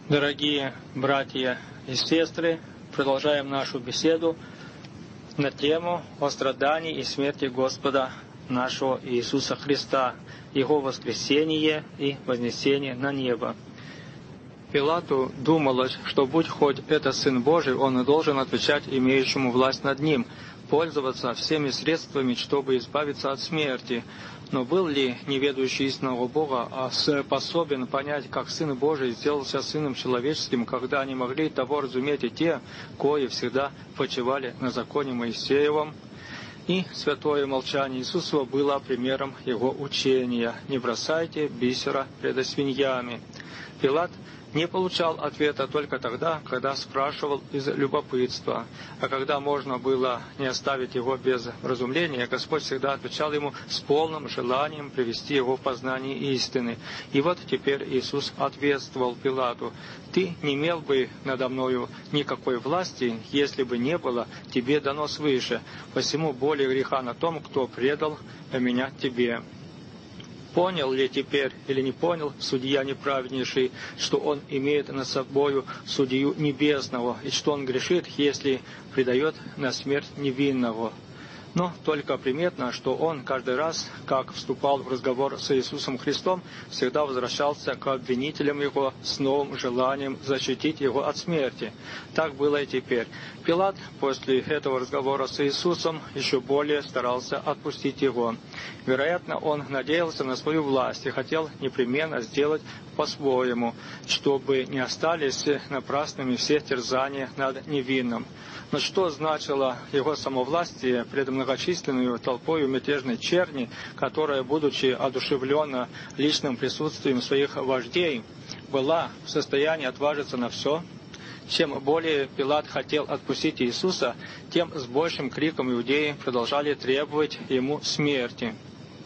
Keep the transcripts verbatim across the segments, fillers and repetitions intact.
Дорогие братья и сестры, продолжаем нашу беседу на тему о страдании и смерти Господа нашего Иисуса Христа, Его воскресение и вознесение на небо. Пилату думалось, что будь хоть это Сын Божий, он и должен отвечать имеющему власть над ним, пользоваться всеми средствами, чтобы избавиться от смерти. Но был ли неведающий истинного Бога а способен понять, как Сын Божий сделался Сыном Человеческим, когда они могли того разуметь и те, кои всегда почивали на законе Моисеевом? И святое молчание Иисусова было примером Его учения: «Не бросайте бисера пред свиньями». Пилат не получал ответа только тогда, когда спрашивал из любопытства. А когда можно было не оставить его без разумления, Господь всегда отвечал ему с полным желанием привести его в познание истины. И вот теперь Иисус ответствовал Пилату: «Ты не имел бы надо мною никакой власти, если бы не было тебе дано свыше. Посему более греха на том, кто предал меня тебе». Понял ли теперь или не понял судья неправеднейший, что он имеет над собою судью небесного, и что он грешит, если предает на смерть невинного? Но только приметно, что он каждый раз, как вступал в разговор с Иисусом Христом, всегда возвращался к обвинителям его с новым желанием защитить его от смерти. Так было и теперь. Пилат после этого разговора с Иисусом еще более старался отпустить его. Вероятно, он надеялся на свою власть и хотел непременно сделать по-своему, чтобы не остались напрасными все терзания над невинным. Но что значило его самовластие пред многочисленной толпой мятежной черни, которая, будучи одушевлена личным присутствием своих вождей, была в состоянии отважиться на все? Чем более Пилат хотел отпустить Иисуса, тем с большим криком иудеи продолжали требовать ему смерти.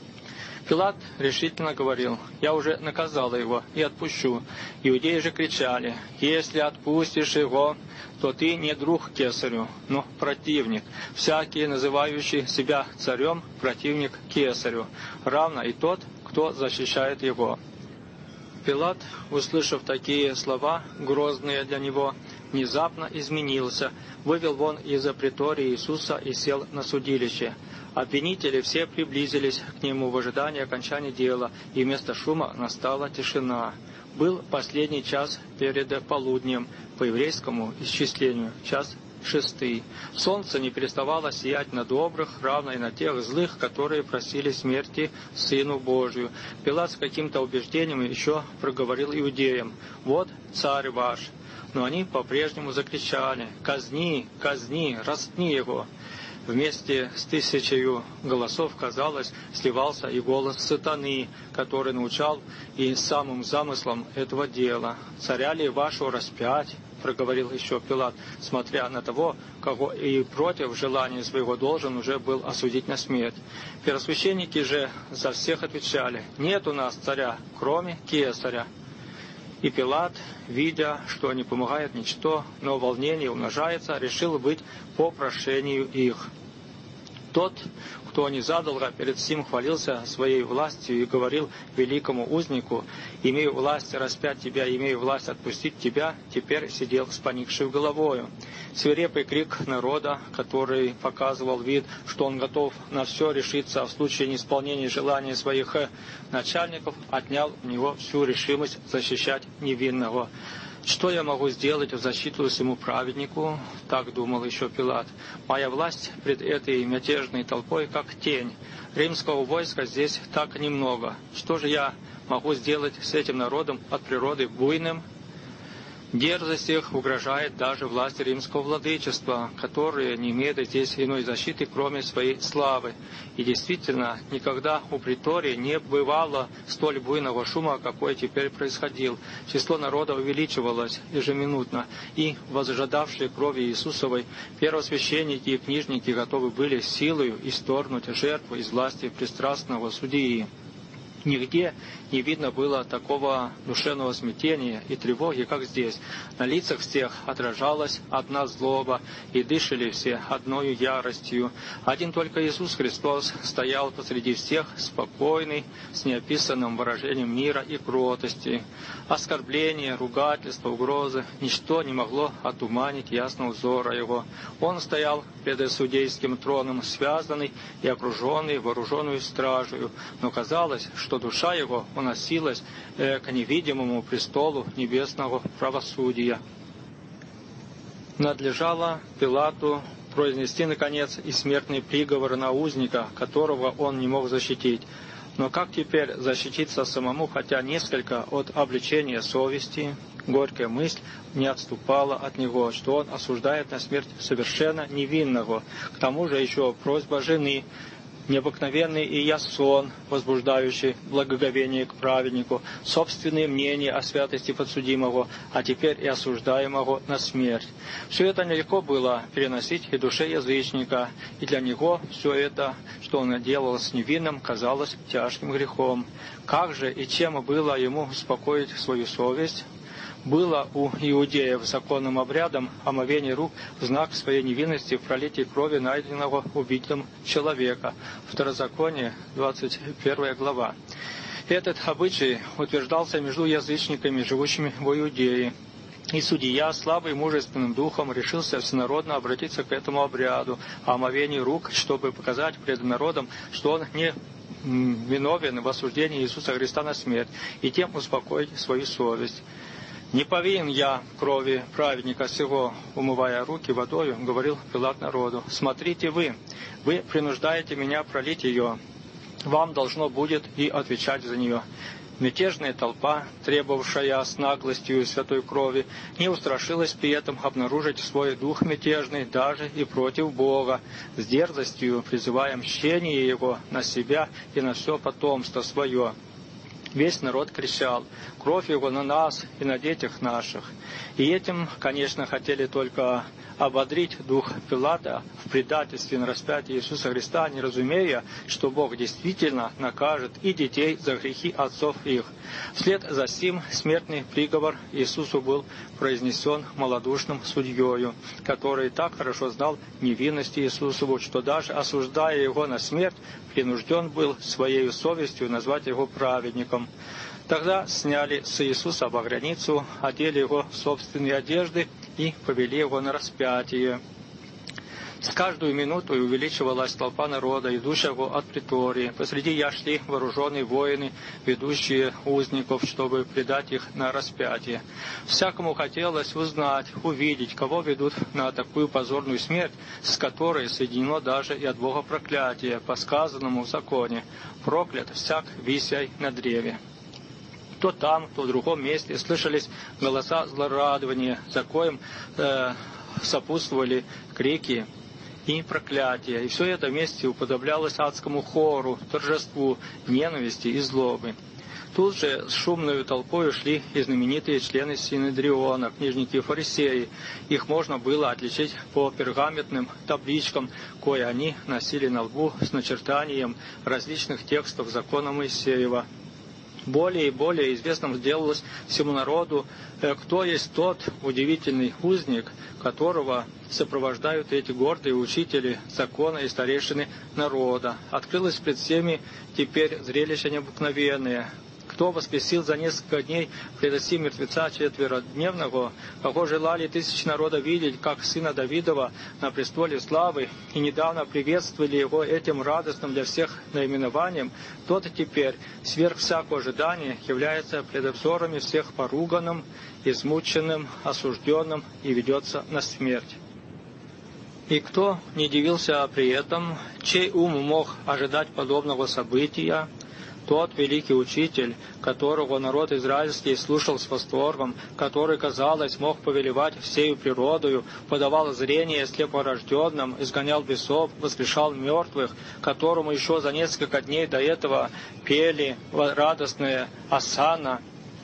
Пилат решительно говорил: «Я уже наказал его и отпущу». Иудеи же кричали: «Если отпустишь его, то ты не друг кесарю, но противник. Всякий, называющий себя царем, противник кесарю, равно и тот, кто защищает его». Пилат, услышав такие слова, грозные для него, внезапно изменился, вывел вон из претории Иисуса и сел на судилище. Обвинители все приблизились к нему в ожидании окончания дела, и вместо шума настала тишина. Был последний час перед полуднем, по еврейскому исчислению, час шестый. Солнце не переставало сиять на добрых, равно и на тех злых, которые просили смерти Сыну Божию. Пилат с каким-то убеждением еще проговорил иудеям: «Вот царь ваш». Но они по-прежнему закричали: «Казни, казни, распни его». Вместе с тысячею голосов, казалось, сливался и голос сатаны, который научал и самым замыслом этого дела. «Царя ли вашего распять?» — проговорил еще Пилат, смотря на того, кого и против желания своего должен уже был осудить на смерть. Первосвященники же за всех отвечали: «Нет у нас царя, кроме кесаря». И Пилат, видя, что не помогает ничто, но волнение умножается, решил быть по прошению их. Тот, кто незадолго перед сим хвалился своей властью и говорил великому узнику: «Имею власть распять тебя, имею власть отпустить тебя», теперь сидел с поникшей головою. Свирепый крик народа, который показывал вид, что он готов на все решиться в случае неисполнения желаний своих начальников, отнял у него всю решимость защищать невинного. «Что я могу сделать в защиту своему праведнику?» — так думал еще Пилат. «Моя власть пред этой мятежной толпой как тень. Римского войска здесь так немного. Что же я могу сделать с этим народом от природы буйным?» Дерзость их угрожает даже власти римского владычества, которое не имеет здесь иной защиты, кроме своей славы. И действительно, никогда у притории не бывало столь буйного шума, какой теперь происходил. Число народа увеличивалось ежеминутно, и, возжадавшие крови Иисусовой, первосвященники и книжники готовы были силою исторгнуть жертву из власти пристрастного судьи. Нигде не видно было такого душевного смятения и тревоги, как здесь. На лицах всех отражалась одна злоба, и дышали все одною яростью. Один только Иисус Христос стоял посреди всех, спокойный, с неописанным выражением мира и кротости. Оскорбления, ругательства, угрозы — ничто не могло отуманить ясного взора его. Он стоял перед судейским троном, связанный и окруженный вооруженную стражей, но казалось, что душа его уносилась к невидимому престолу небесного правосудия. Надлежало Пилату произнести, наконец, и смертный приговор на узника, которого он не мог защитить. Но как теперь защититься самому, хотя несколько от обличения совести, горькая мысль не отступала от него, что он осуждает на смерть совершенно невинного. К тому же еще просьба жены, необыкновенный и ясон, возбуждающий благоговение к праведнику, собственные мнения о святости подсудимого, а теперь и осуждаемого на смерть. Все это нелегко было переносить и душе язычника, и для него все это, что он делал с невинным, казалось тяжким грехом. Как же и чем было ему успокоить свою совесть? Было у иудеев законным обрядом омовение рук в знак своей невинности в пролитии крови найденного убитым человека. Второзаконие, двадцать первая глава. Этот обычай утверждался между язычниками, живущими в Иудее. И судья, слабый мужественным духом, решился всенародно обратиться к этому обряду омовения рук, чтобы показать пред народом, что он не виновен в осуждении Иисуса Христа на смерть, и тем успокоить свою совесть. «Не повинен я крови праведника сего, умывая руки водою, — говорил Пилат народу, — смотрите вы, вы принуждаете меня пролить ее, вам должно будет и отвечать за нее». Мятежная толпа, требовавшая с наглостью святой крови, не устрашилась при этом обнаружить свой дух мятежный даже и против Бога, с дерзостью призывая мщение Его на себя и на все потомство свое. Весь народ кричал: «Кровь Его на нас и на детях наших». И этим, конечно, хотели только ободрить дух Пилата в предательстве на распятие Иисуса Христа, не разумея, что Бог действительно накажет и детей за грехи отцов их. Вслед за сим смертный приговор Иисусу был произнесен малодушным судьею, который так хорошо знал невинность Иисусову, что даже осуждая его на смерть, принужден был своей совестью назвать его праведником. Тогда сняли с Иисуса багряницу, одели его в собственные одежды и повели его на распятие. С каждую минуту увеличивалась толпа народа, идущего от притории. Посреди я шли вооруженные воины, ведущие узников, чтобы предать их на распятие. Всякому хотелось узнать, увидеть, кого ведут на такую позорную смерть, с которой соединено даже и от Бога проклятие, по сказанному в законе: «Проклят всяк, висяй на древе». То там, то в другом месте слышались голоса злорадования, за коим э, сопутствовали крики и проклятия. И все это вместе уподоблялось адскому хору, торжеству ненависти и злобы. Тут же с шумной толпой шли и знаменитые члены Синедриона, книжники и фарисеи. Их можно было отличить по пергаментным табличкам, кое они носили на лбу с начертанием различных текстов закона Моисеева. Более и более известным сделалось всему народу, кто есть тот удивительный узник, которого сопровождают эти гордые учители закона и старейшины народа. Открылось пред всеми теперь зрелище необыкновенное. Кто воскресил за несколько дней предоси мертвеца четверодневного, кого желали тысячи народа видеть, как сына Давидова на престоле славы, и недавно приветствовали его этим радостным для всех наименованием, тот теперь, сверх всякого ожидания, является пред взорами всех поруганным, измученным, осужденным и ведется на смерть. И кто не дивился при этом, чей ум мог ожидать подобного события? Тот великий учитель, которого народ израильский слушал с восторгом, который, казалось, мог повелевать всею природою, подавал зрение слепорожденным, изгонял бесов, воскрешал мертвых, которому еще за несколько дней до этого пели радостное «Осанна»,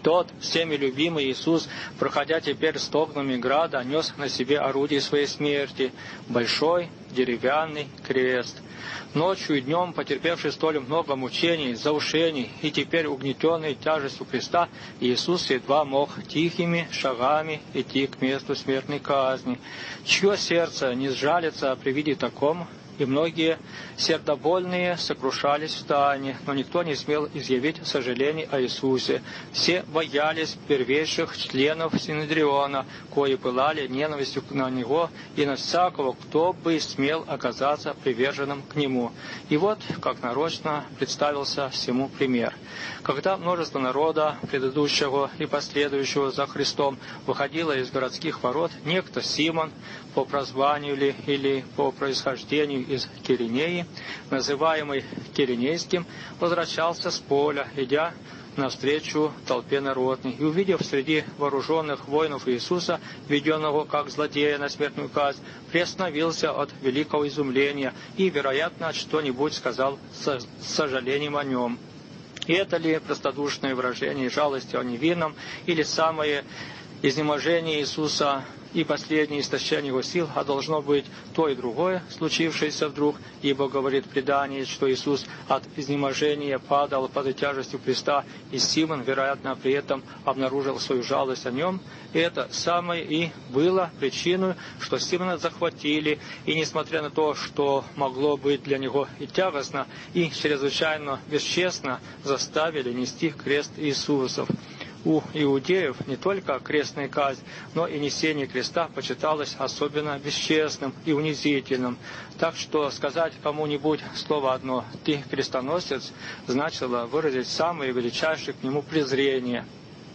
Тот, всеми любимый Иисус, проходя теперь стогнами града, нес на себе орудие своей смерти, большой деревянный крест. Ночью и днем, потерпевший столь много мучений, заушений и теперь угнетенный тяжестью креста, Иисус едва мог тихими шагами идти к месту смертной казни. Чье сердце не сжалится при виде таком? И многие сердобольные сокрушались в тайне, но никто не смел изъявить сожалений о Иисусе. Все боялись первейших членов Синедриона, кои пылали ненавистью на Него и на всякого, кто бы смел оказаться приверженным к Нему. И вот, как нарочно, представился всему пример. Когда множество народа, предыдущего и последующего за Христом, выходило из городских ворот, некто Симон, по прозванию ли или по происхождению из Киринеи, называемый Киринейским, возвращался с поля, идя навстречу толпе народной, и, увидев среди вооруженных воинов Иисуса, веденного как злодея на смертную казнь, приостановился от великого изумления и, вероятно, что-нибудь сказал с сожалением о нем. И это ли простодушное выражение жалости о невинном, или самое изнеможение Иисуса и последнее истощение его сил, а должно быть то и другое, случившееся вдруг, ибо говорит предание, что Иисус от изнеможения падал под тяжестью креста, и Симон, вероятно, при этом обнаружил свою жалость о нем. И это самое и было причиной, что Симона захватили, и несмотря на то, что могло быть для него и тягостно, и чрезвычайно бесчестно, заставили нести крест Иисусов. У иудеев не только крестная казнь, но и несение креста почиталось особенно бесчестным и унизительным. Так что сказать кому-нибудь слово одно «ты крестоносец» значило выразить самое величайшее к нему презрение.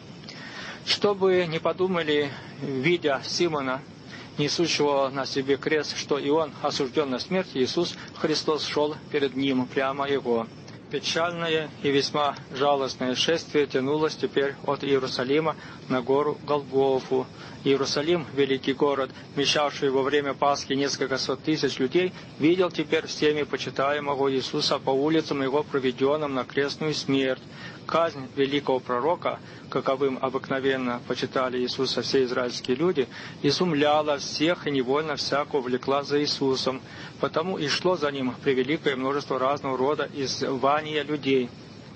Что бы ни подумали, видя Симона, несущего на себе крест, что и он осужден на смерть, Иисус Христос шел перед ним прямо его. Печальное и весьма жалостное шествие тянулось теперь от Иерусалима на гору Голгофу. Иерусалим, великий город, вмещавший во время Пасхи несколько сот тысяч людей, видел теперь всеми почитаемого Иисуса по улицам его проведенным на крестную смерть. Казнь великого пророка, каковым обыкновенно почитали Иисуса все израильские люди, изумляла всех и невольно всякого влекла за Иисусом. Потому и шло за ним превеликое множество разного рода иззвания людей.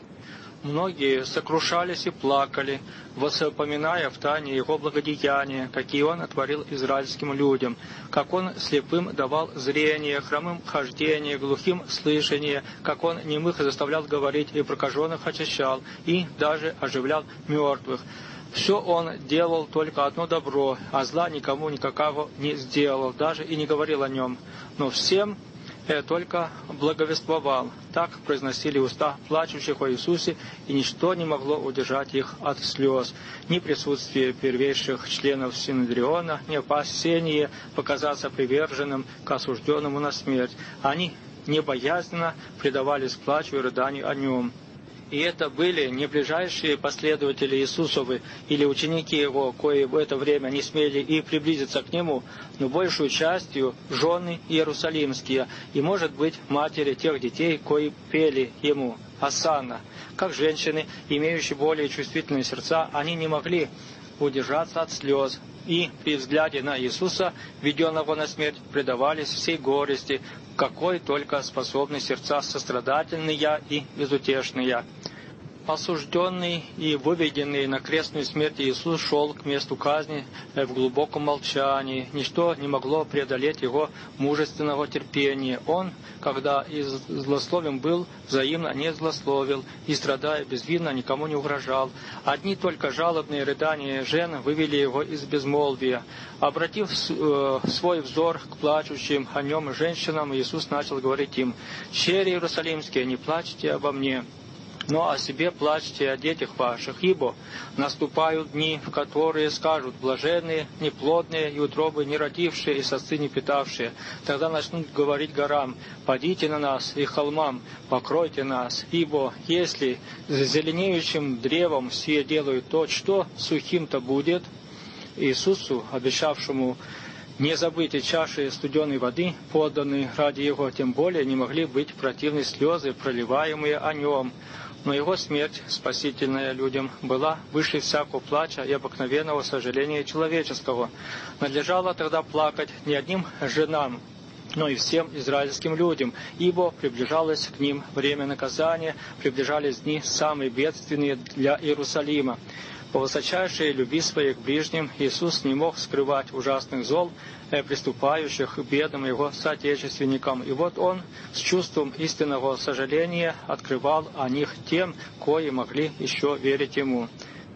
Многие сокрушались и плакали, воспоминая в тайне Его благодеяния, какие Он отворил израильским людям, как Он слепым давал зрение, хромым хождение, глухим слышание, как Он немых заставлял говорить и прокаженных очищал, и даже оживлял мертвых. Все Он делал только одно добро, а зла никому никакого не сделал, даже и не говорил о нем. Но всем только благовествовал. Так произносили уста плачущих о Иисусе, и ничто не могло удержать их от слез. Ни присутствие первейших членов Синедриона, ни опасение показаться приверженным к осужденному на смерть. Они небоязненно предавались плачу и рыданию о нем. И это были не ближайшие последователи Иисусовы или ученики Его, кои в это время не смели и приблизиться к Нему, но большую частью жены иерусалимские и, может быть, матери тех детей, кои пели Ему «Осанна». Как женщины, имеющие более чувствительные сердца, они не могли удержаться от слез, и при взгляде на Иисуса, веденного на смерть, предавались всей горести, какой только способны сердца сострадательные и безутешные. Осужденный и выведенный на крестную смерть Иисус шел к месту казни в глубоком молчании. Ничто не могло преодолеть его мужественного терпения. Он, когда и злословен был, взаимно не злословил, и, страдая безвинно, никому не угрожал. Одни только жалобные рыдания жен вывели его из безмолвия. Обратив свой взор к плачущим о нем женщинам, Иисус начал говорить им: «Чери иерусалимские, не плачьте обо мне, но о себе плачьте, о детях ваших, ибо наступают дни, в которые скажут: блаженные, неплодные и утробы не родившие, и сосцы не питавшие. Тогда начнут говорить горам: падите на нас, и холмам: покройте нас. Ибо если с зеленеющим древом сие делают то, что сухим-то будет?» Иисусу, обещавшему не забыть и чаши студеной воды, поданные ради Его, тем более не могли быть противны слезы, проливаемые о Нем. Но его смерть, спасительная людям, была выше всякого плача и обыкновенного сожаления человеческого. Надлежало тогда плакать не одним женам, но и всем израильским людям, ибо приближалось к ним время наказания, приближались дни самые бедственные для Иерусалима. По высочайшей любви своей к ближним Иисус не мог скрывать ужасных зол, приступающих к бедным его соотечественникам. И вот Он с чувством истинного сожаления открывал о них тем, кои могли еще верить Ему.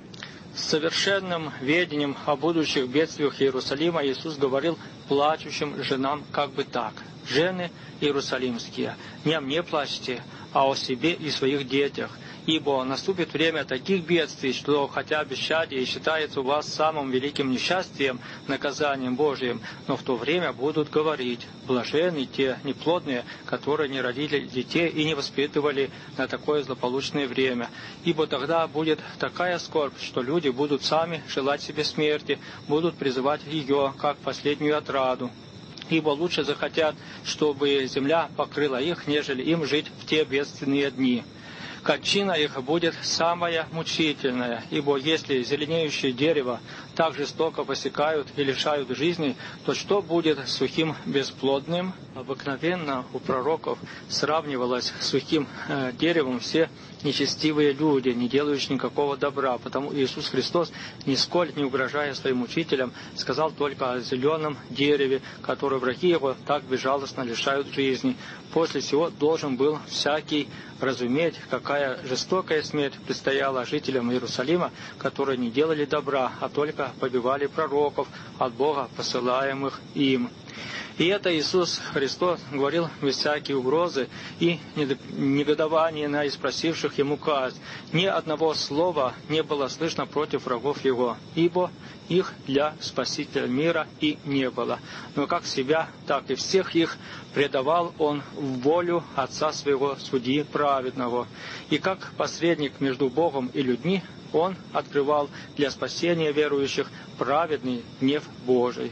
С совершенным ведением о будущих бедствиях Иерусалима Иисус говорил плачущим женам как бы так: «Жены иерусалимские, не о мне плачьте, а о себе и своих детях. Ибо наступит время таких бедствий, что хотя бесчадие считается у вас самым великим несчастьем, наказанием Божиим, но в то время будут говорить: блаженны те неплодные, которые не родили детей и не воспитывали на такое злополучное время. Ибо тогда будет такая скорбь, что люди будут сами желать себе смерти, будут призывать ее, как последнюю отраду. Ибо лучше захотят, чтобы земля покрыла их, нежели им жить в те бедственные дни. Кончина их будет самая мучительная, ибо если зеленеющее дерево так жестоко посекают и лишают жизни, то что будет с сухим бесплодным?» Обыкновенно у пророков сравнивалось с сухим э, деревом все нечестивые люди, не делающие никакого добра. Потому Иисус Христос, нисколько не угрожая своим учителям, сказал только о зеленом дереве, которое враги его так безжалостно лишают жизни. После всего должен был всякий разуметь, какая жестокая смерть предстояла жителям Иерусалима, которые не делали добра, а только побивали пророков от Бога, посылаемых им. И это Иисус Христос говорил без всякой угрозы и негодования на испросивших Ему казнь. Ни одного слова не было слышно против врагов Его, ибо их для Спасителя мира и не было. Но как себя, так и всех их предавал Он в волю Отца Своего, Судьи праведного. И как посредник между Богом и людьми, Он открывал для спасения верующих праведный гнев Божий.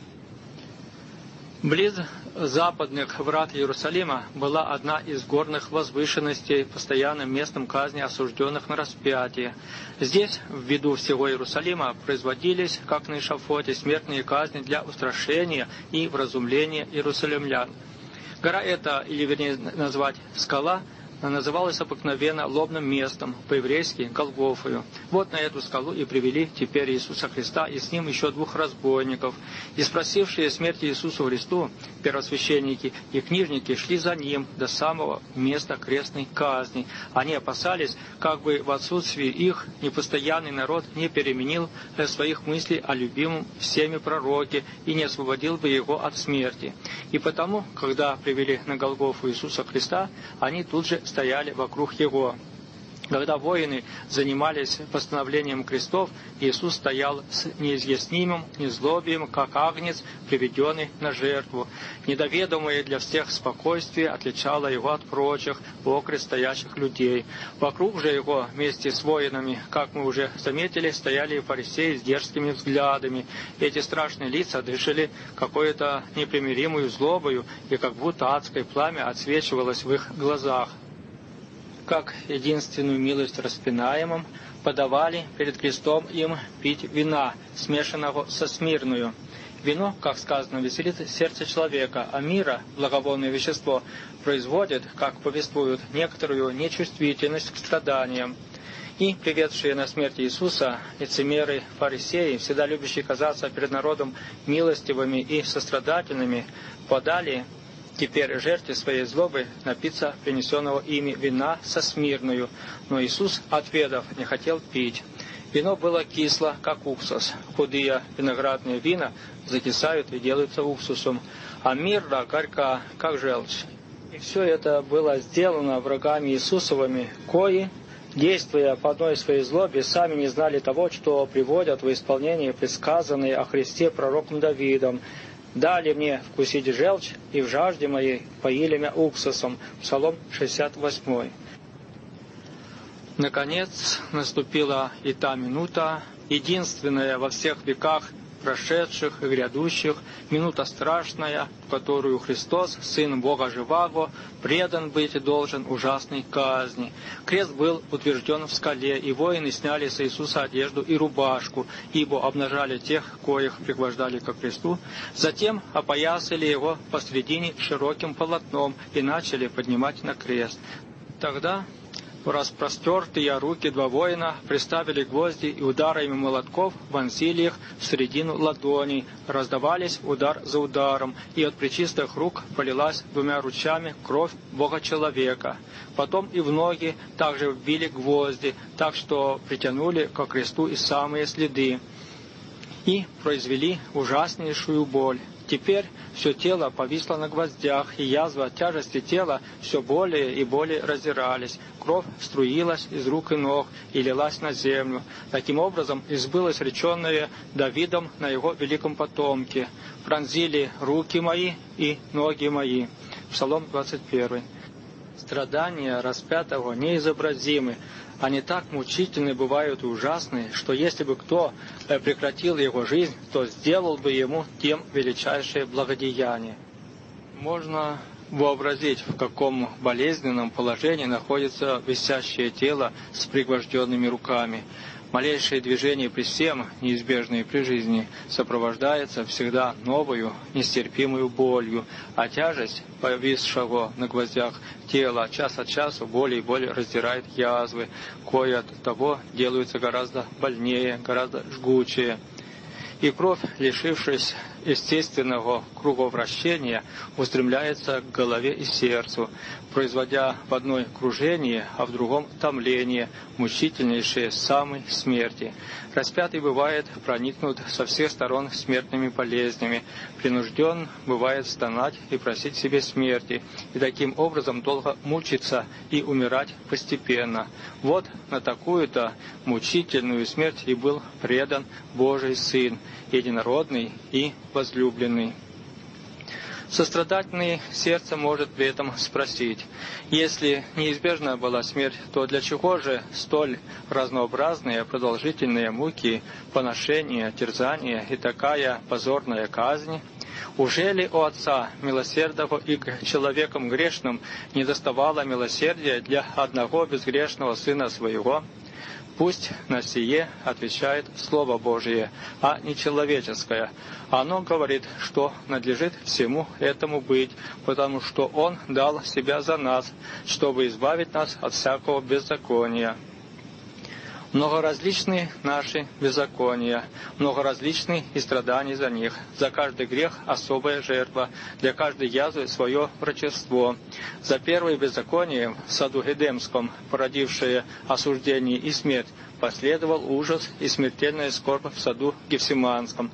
Близ западных врат Иерусалима была одна из горных возвышенностей, постоянным местом казни осужденных на распятие. Здесь, в виду всего Иерусалима, производились, как на эшафоте, смертные казни для устрашения и вразумления иерусалимлян. Гора эта, или вернее назвать скала, называлась обыкновенно лобным местом, по-еврейски Голгофою. Вот на эту скалу и привели теперь Иисуса Христа, и с ним еще двух разбойников. И спросившие смерти Иисусу Христу, первосвященники и книжники, шли за ним до самого места крестной казни. Они опасались, как бы в отсутствии их непостоянный народ не переменил своих мыслей о любимом всеми пророке и не освободил бы его от смерти. И потому, когда привели на Голгофу Иисуса Христа, они тут же стояли вокруг Его. Когда воины занимались постановлением крестов, Иисус стоял с неизъяснимым незлобием, как агнец, приведенный на жертву. Недоведомое для всех спокойствие отличало Его от прочих, окрест стоящих людей. Вокруг же Его, вместе с воинами, как мы уже заметили, стояли фарисеи с дерзкими взглядами. Эти страшные лица дышали какой-то непримиримую злобою, и как будто адское пламя отсвечивалось в их глазах. Как единственную милость распинаемым, подавали перед крестом им пить вина, смешанного со смирную. Вино, как сказано, веселит сердце человека, а мира, благовонное вещество, производит, как повествуют, некоторую нечувствительность к страданиям. И приведшие на смерть Иисуса лицемеры фарисеи, всегда любящие казаться перед народом милостивыми и сострадательными, подали теперь жертве своей злобы напиться принесенного ими вина со смирною. Но Иисус, отведав, не хотел пить. Вино было кисло, как уксус. Худые виноградные вина закисают и делаются уксусом, а мирра горька, как желчь. И все это было сделано врагами Иисусовыми, кои, действуя по одной своей злобе, сами не знали того, что приводят в исполнение предсказанные о Христе пророком Давидом: «Дали мне вкусить желчь, и в жажде моей поили меня уксусом». Псалом шестьдесят восемь. Наконец наступила и та минута, единственная во всех веках прошедших и грядущих, минута страшная, в которую Христос, Сын Бога Живаго, предан быть должен ужасной казни. Крест был утвержден в скале, и воины сняли с Иисуса одежду и рубашку, ибо обнажали тех, коих пригвождали ко кресту. Затем опоясали его посредине широким полотном и начали поднимать на крест. Тогда в распростертые руки два воина приставили гвозди и ударами молотков вонзили их в середину ладоней. Раздавались удар за ударом, и от пречистых рук полилась двумя ручьями кровь Бога-человека. Потом и в ноги также вбили гвозди, так что притянули ко кресту и самые следы, и произвели ужаснейшую боль. Теперь все тело повисло на гвоздях, и язва от тяжести тела все более и более раздирались. Кровь струилась из рук и ног и лилась на землю. Таким образом, избылось реченное Давидом на его великом потомке: «Пронзили руки мои и ноги мои». Псалом двадцать первый. Страдания распятого неизобразимы. Они так мучительны бывают и ужасны, что если бы кто прекратил его жизнь, то сделал бы ему тем величайшее благодеяние. Можно вообразить, в каком болезненном положении находится висящее тело с пригвожденными руками. Малейшее движение при всем, неизбежное при жизни, сопровождается всегда новою, нестерпимую болью, а тяжесть повисшего на гвоздях тела час от часу более и более раздирает язвы, кои от того делаются гораздо больнее, гораздо жгучее. И кровь, лишившись естественного круговращения, устремляется к голове и сердцу, производя в одной кружение, а в другом томление, мучительнейшее самой смерти. Распятый бывает проникнут со всех сторон смертными болезнями, принужден бывает стонать и просить себе смерти, и таким образом долго мучиться и умирать постепенно. Вот на такую-то мучительную смерть и был предан Божий Сын, единородный и возлюбленный. Сострадательное сердце может при этом спросить: если неизбежна была смерть, то для чего же столь разнообразные продолжительные муки, поношения, терзания и такая позорная казнь? Ужели у Отца милосердного и к человекам грешным не доставало милосердия для одного безгрешного Сына Своего? Пусть на сие отвечает Слово Божие, а не человеческое. Оно говорит, что надлежит всему этому быть, потому что Он дал Себя за нас, чтобы избавить нас от всякого беззакония. Многоразличны наши беззакония, многоразличны и страдания за них. За каждый грех особая жертва, для каждой язвы свое врачество. За первое беззаконие в саду Эдемском, породившее осуждение и смерть, последовал ужас и смертельная скорбь в саду Гефсиманском.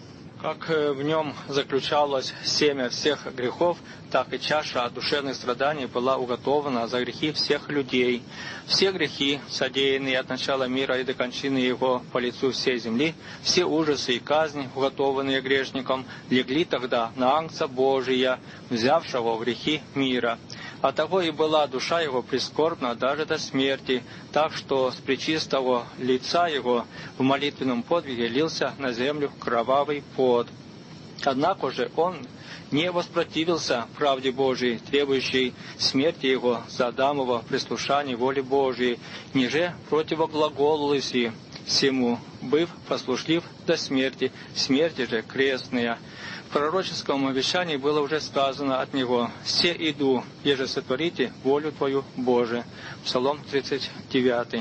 Как в нем заключалось семя всех грехов, так и чаша душевных страданий была уготована за грехи всех людей. Все грехи, содеянные от начала мира и до кончины его по лицу всей земли, все ужасы и казни, уготованные грешникам, легли тогда на Агнца Божия, взявшего грехи мира. Оттого и была душа его прискорбна даже до смерти, так что с пречистого лица его в молитвенном подвиге лился на землю кровавый пот. Однако же он не воспротивился правде Божией, требующей смерти его за Адамово прислушание воле Божией, ниже противоглаголуси всему, быв послушлив до смерти, смерти же крестная. В пророческом обещании было уже сказано от него: «Се иду, еже сотворите волю Твою, Боже». Псалом тридцать девятый.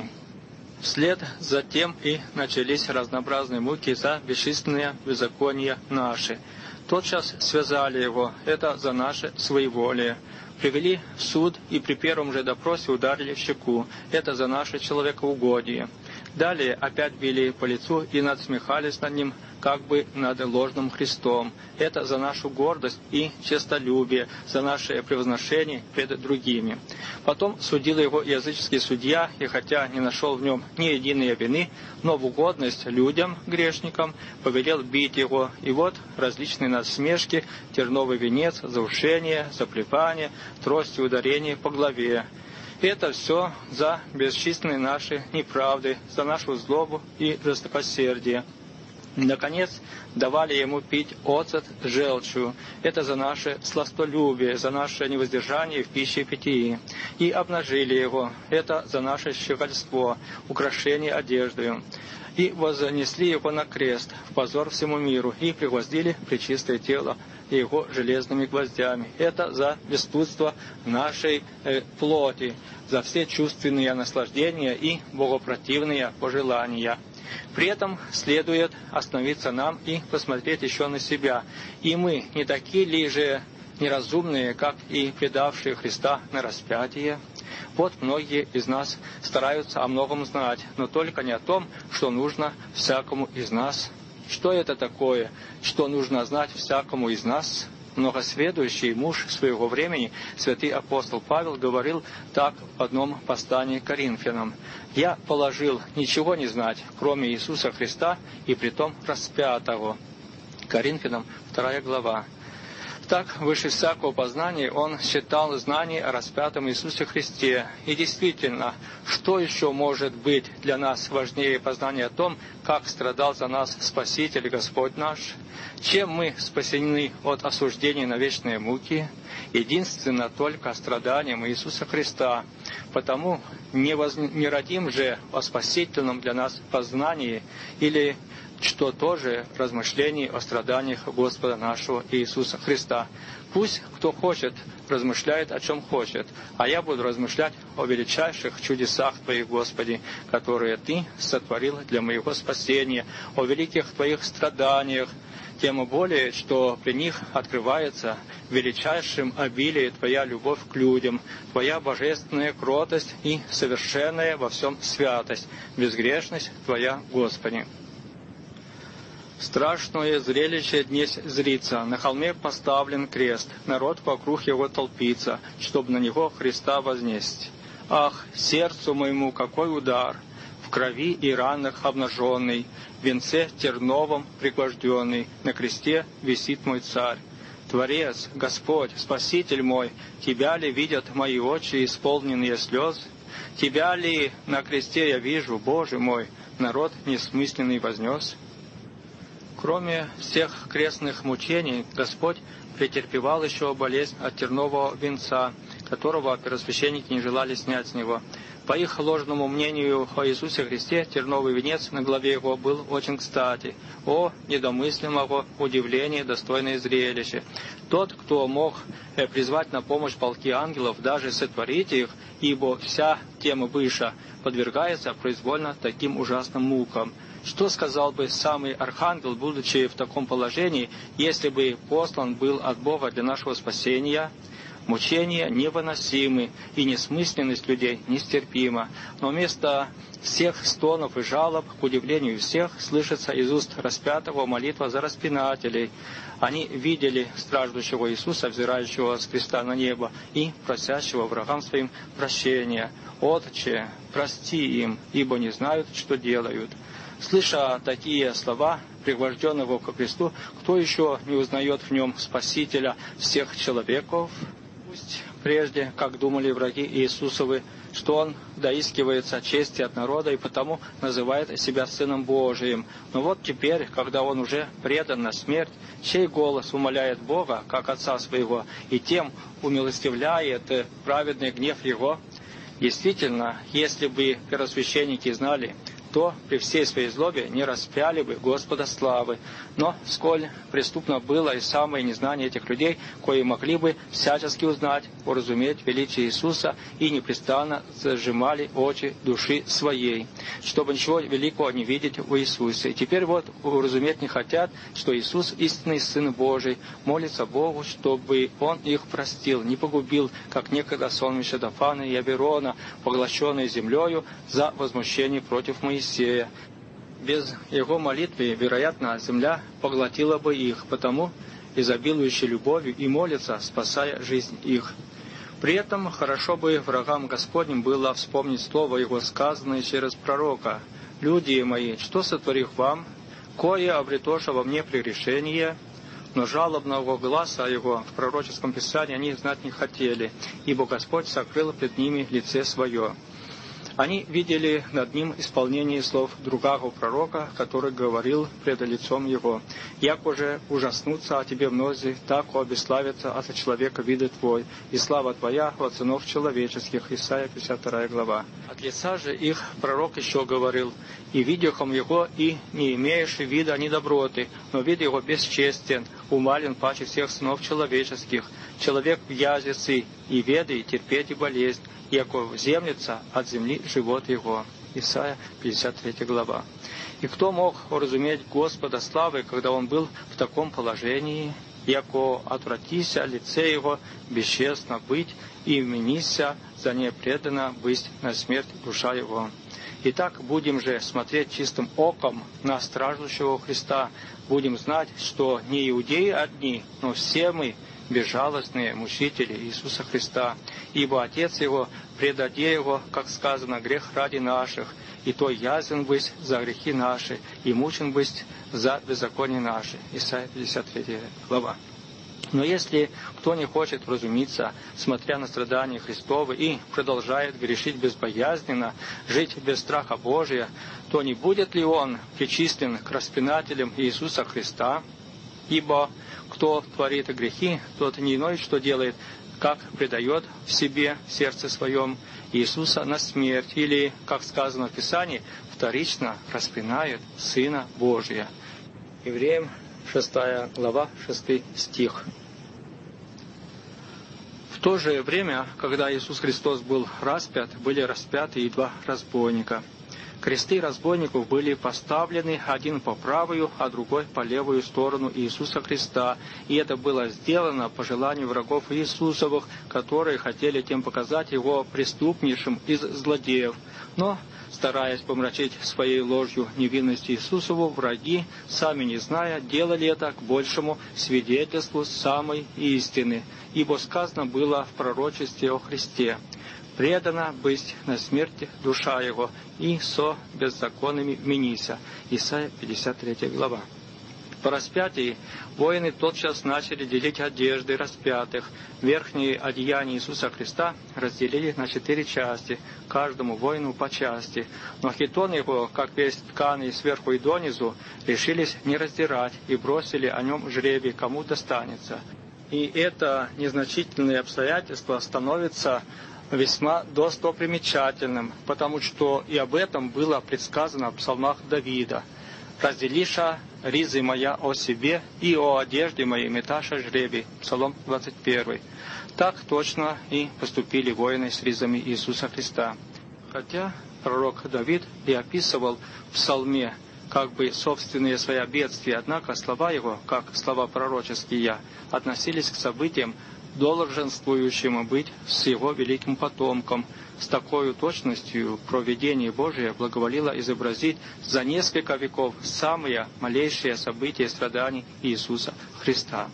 Вслед за тем и начались разнообразные муки за бесчисленные беззакония наши. Тотчас связали его, это за наше своеволие. Привели в суд и при первом же допросе ударили в щеку, это за наше человекоугодие. Далее опять били по лицу и надсмехались над ним, как бы над ложным Христом. Это за нашу гордость и честолюбие, за наше превозношение перед другими. Потом судил его языческий судья, и хотя не нашел в нем ни единой вины, но в угодность людям, грешникам, повелел бить его. И вот различные насмешки, терновый венец, заушение, заплевание, трость и ударение по голове. Это все за бесчисленные наши неправды, за нашу злобу и жестокосердие. Наконец, давали ему пить оцет с желчью. Это за наше сластолюбие, за наше невоздержание в пище и питье. И обнажили его. Это за наше щегольство, украшение одеждою. И вознесли его на крест, в позор всему миру, и пригвоздили пречистое тело его железными гвоздями. Это за беспутство нашей э, плоти, за все чувственные наслаждения и богопротивные пожелания. При этом следует остановиться нам и посмотреть еще на себя. И мы не такие ли же неразумные, как и предавшие Христа на распятие? Вот многие из нас стараются о многом знать, но только не о том, что нужно всякому из нас. Что это такое, что нужно знать всякому из нас? Многосведущий муж своего времени, святый апостол Павел, говорил так в одном послании к Коринфянам: «Я положил ничего не знать, кроме Иисуса Христа, и притом распятого». Коринфянам вторая глава. Так, выше всякого познания он считал знание о распятом Иисусе Христе. И действительно, что еще может быть для нас важнее познания о том, как страдал за нас Спаситель Господь наш? Чем мы спасены от осуждения на вечные муки? Единственно только страданием Иисуса Христа. Потому не, воз... не родим же о спасительном для нас познании или что тоже размышление о страданиях Господа нашего Иисуса Христа. Пусть кто хочет, размышляет о чем хочет, а я буду размышлять о величайших чудесах Твоих, Господи, которые Ты сотворил для моего спасения, о великих Твоих страданиях, тем более, что при них открывается в величайшем обилии Твоя любовь к людям, Твоя божественная кротость и совершенная во всем святость, безгрешность Твоя, Господи. Страшное зрелище днесь зрится. На холме поставлен крест. Народ вокруг его толпится, чтобы на него Христа вознесть. Ах, сердцу моему какой удар! В крови и ранах обнаженный, в венце терновом пригвожденный, на кресте висит мой царь. Творец, Господь, Спаситель мой, Тебя ли видят мои очи, исполненные слез? Тебя ли на кресте я вижу, Боже мой, народ несмысленный вознес? Кроме всех крестных мучений, Господь претерпевал еще болезнь от тернового венца, которого первосвященники не желали снять с него. По их ложному мнению о Иисусе Христе, терновый венец на голове его был очень кстати. О недомыслимого удивления достойное зрелище! Тот, кто мог призвать на помощь полки ангелов, даже сотворить их, ибо вся тема выше, подвергается произвольно таким ужасным мукам. Что сказал бы самый архангел, будучи в таком положении, если бы послан был от Бога для нашего спасения? Мучения невыносимы, и несмысленность людей нестерпима. Но вместо всех стонов и жалоб, к удивлению всех, слышится из уст распятого молитва за распинателей. Они видели страждущего Иисуса, взирающего с креста на небо, и просящего врагам своим прощения. «Отче, прости им, ибо не знают, что делают». Слыша такие слова пригвожденного ко кресту, кто еще не узнает в нем Спасителя всех человеков? Пусть прежде, как думали враги Иисусовы, что Он доискивается чести от народа и потому называет себя Сыном Божиим. Но вот теперь, когда Он уже предан на смерть, чей голос умоляет Бога, как Отца Своего, и тем умилостивляет праведный гнев Его? Действительно, если бы первосвященники знали, то при всей своей злобе не распяли бы Господа славы. Но сколь преступно было и самое незнание этих людей, кои могли бы всячески узнать, уразуметь величие Иисуса и непрестанно зажимали очи души своей, чтобы ничего великого не видеть в Иисусе. И теперь вот уразуметь не хотят, что Иисус истинный Сын Божий, молится Богу, чтобы Он их простил, не погубил, как некогда сонмище Дафана и Аберона, поглощенные землею за возмущение против Моисея. Без его молитвы, вероятно, земля поглотила бы их, потому изобилующей любовью и молится, спасая жизнь их. При этом хорошо бы врагам Господним было вспомнить слово Его, сказанное через пророка: «Люди мои, что сотворих вам, кое обретоша во мне прегрешение?» Но жалобного гласа Его в пророческом писании они знать не хотели, ибо Господь сокрыл пред ними лице Свое. Они видели над ним исполнение слов другого пророка, который говорил пред лицом его: «Як уже ужаснутся о тебе мнози, так обеславится от человека виды твой, и слава твоя от сынов человеческих». Исайя пятьдесят вторая глава. От лица же их пророк еще говорил: «И видяхом его, и не имеешь вида ни доброты, но вид его бесчестен, умален паче всех сынов человеческих. Человек в язицы, и веды, и терпеть, и болезнь, яко вземлется от земли живот его». Исайя пятьдесят третья глава. И кто мог уразуметь Господа славы, когда он был в таком положении, яко отвратися лице его бесчестно быть, и вменися за ней предано быть на смерть душа его. Итак, будем же смотреть чистым оком на страждущего Христа, будем знать, что не иудеи одни, но все мы безжалостные мучители Иисуса Христа, ибо Отец Его предаде Его, как сказано, грех ради наших, и то язвен быть за грехи наши, и мучен быть за беззаконие наши. Исайя пятьдесят третья глава. Но если кто не хочет вразумиться, смотря на страдания Христовы, и продолжает грешить безбоязненно, жить без страха Божия, то не будет ли он причислен к распинателям Иисуса Христа? Ибо кто творит грехи, тот не иной, что делает, как предает в себе, в сердце своем, Иисуса на смерть, или, как сказано в Писании, вторично распинает Сына Божия. Евреям шестая глава, шестой стих. В то же время, когда Иисус Христос был распят, были распяты и два разбойника. Кресты разбойников были поставлены один по правую, а другой по левую сторону Иисуса Христа, и это было сделано по желанию врагов Иисусовых, которые хотели тем показать Его преступнейшим из злодеев. Но, стараясь помрачить своей ложью невинность Иисусову, враги, сами не зная, делали это к большему свидетельству самой истины, ибо сказано было в пророчестве о Христе: «Предана быть на смерти душа его, и со беззаконными вменися». Исайя пятьдесят третья глава. По распятии воины тотчас начали делить одежды распятых. Верхние одеяния Иисуса Христа разделили на четыре части, каждому воину по части. Но хитон его, как весь тканый сверху и донизу, решились не раздирать и бросили о нем жребий, кому достанется. И это незначительное обстоятельство становится весьма достопримечательным, потому что и об этом было предсказано в псалмах Давида: «Разделиша ризы моя о себе, и о одежде моей меташа жребий». Псалом двадцать первый. Так точно и поступили воины с ризами Иисуса Христа. Хотя пророк Давид и описывал в псалме как бы собственные свои бедствия, однако слова его, как слова пророческие, относились к событиям, долженствующим быть с его великим потомком. С такой точностью провидение Божие благоволило изобразить за несколько веков самые малейшие события страданий Иисуса Христа.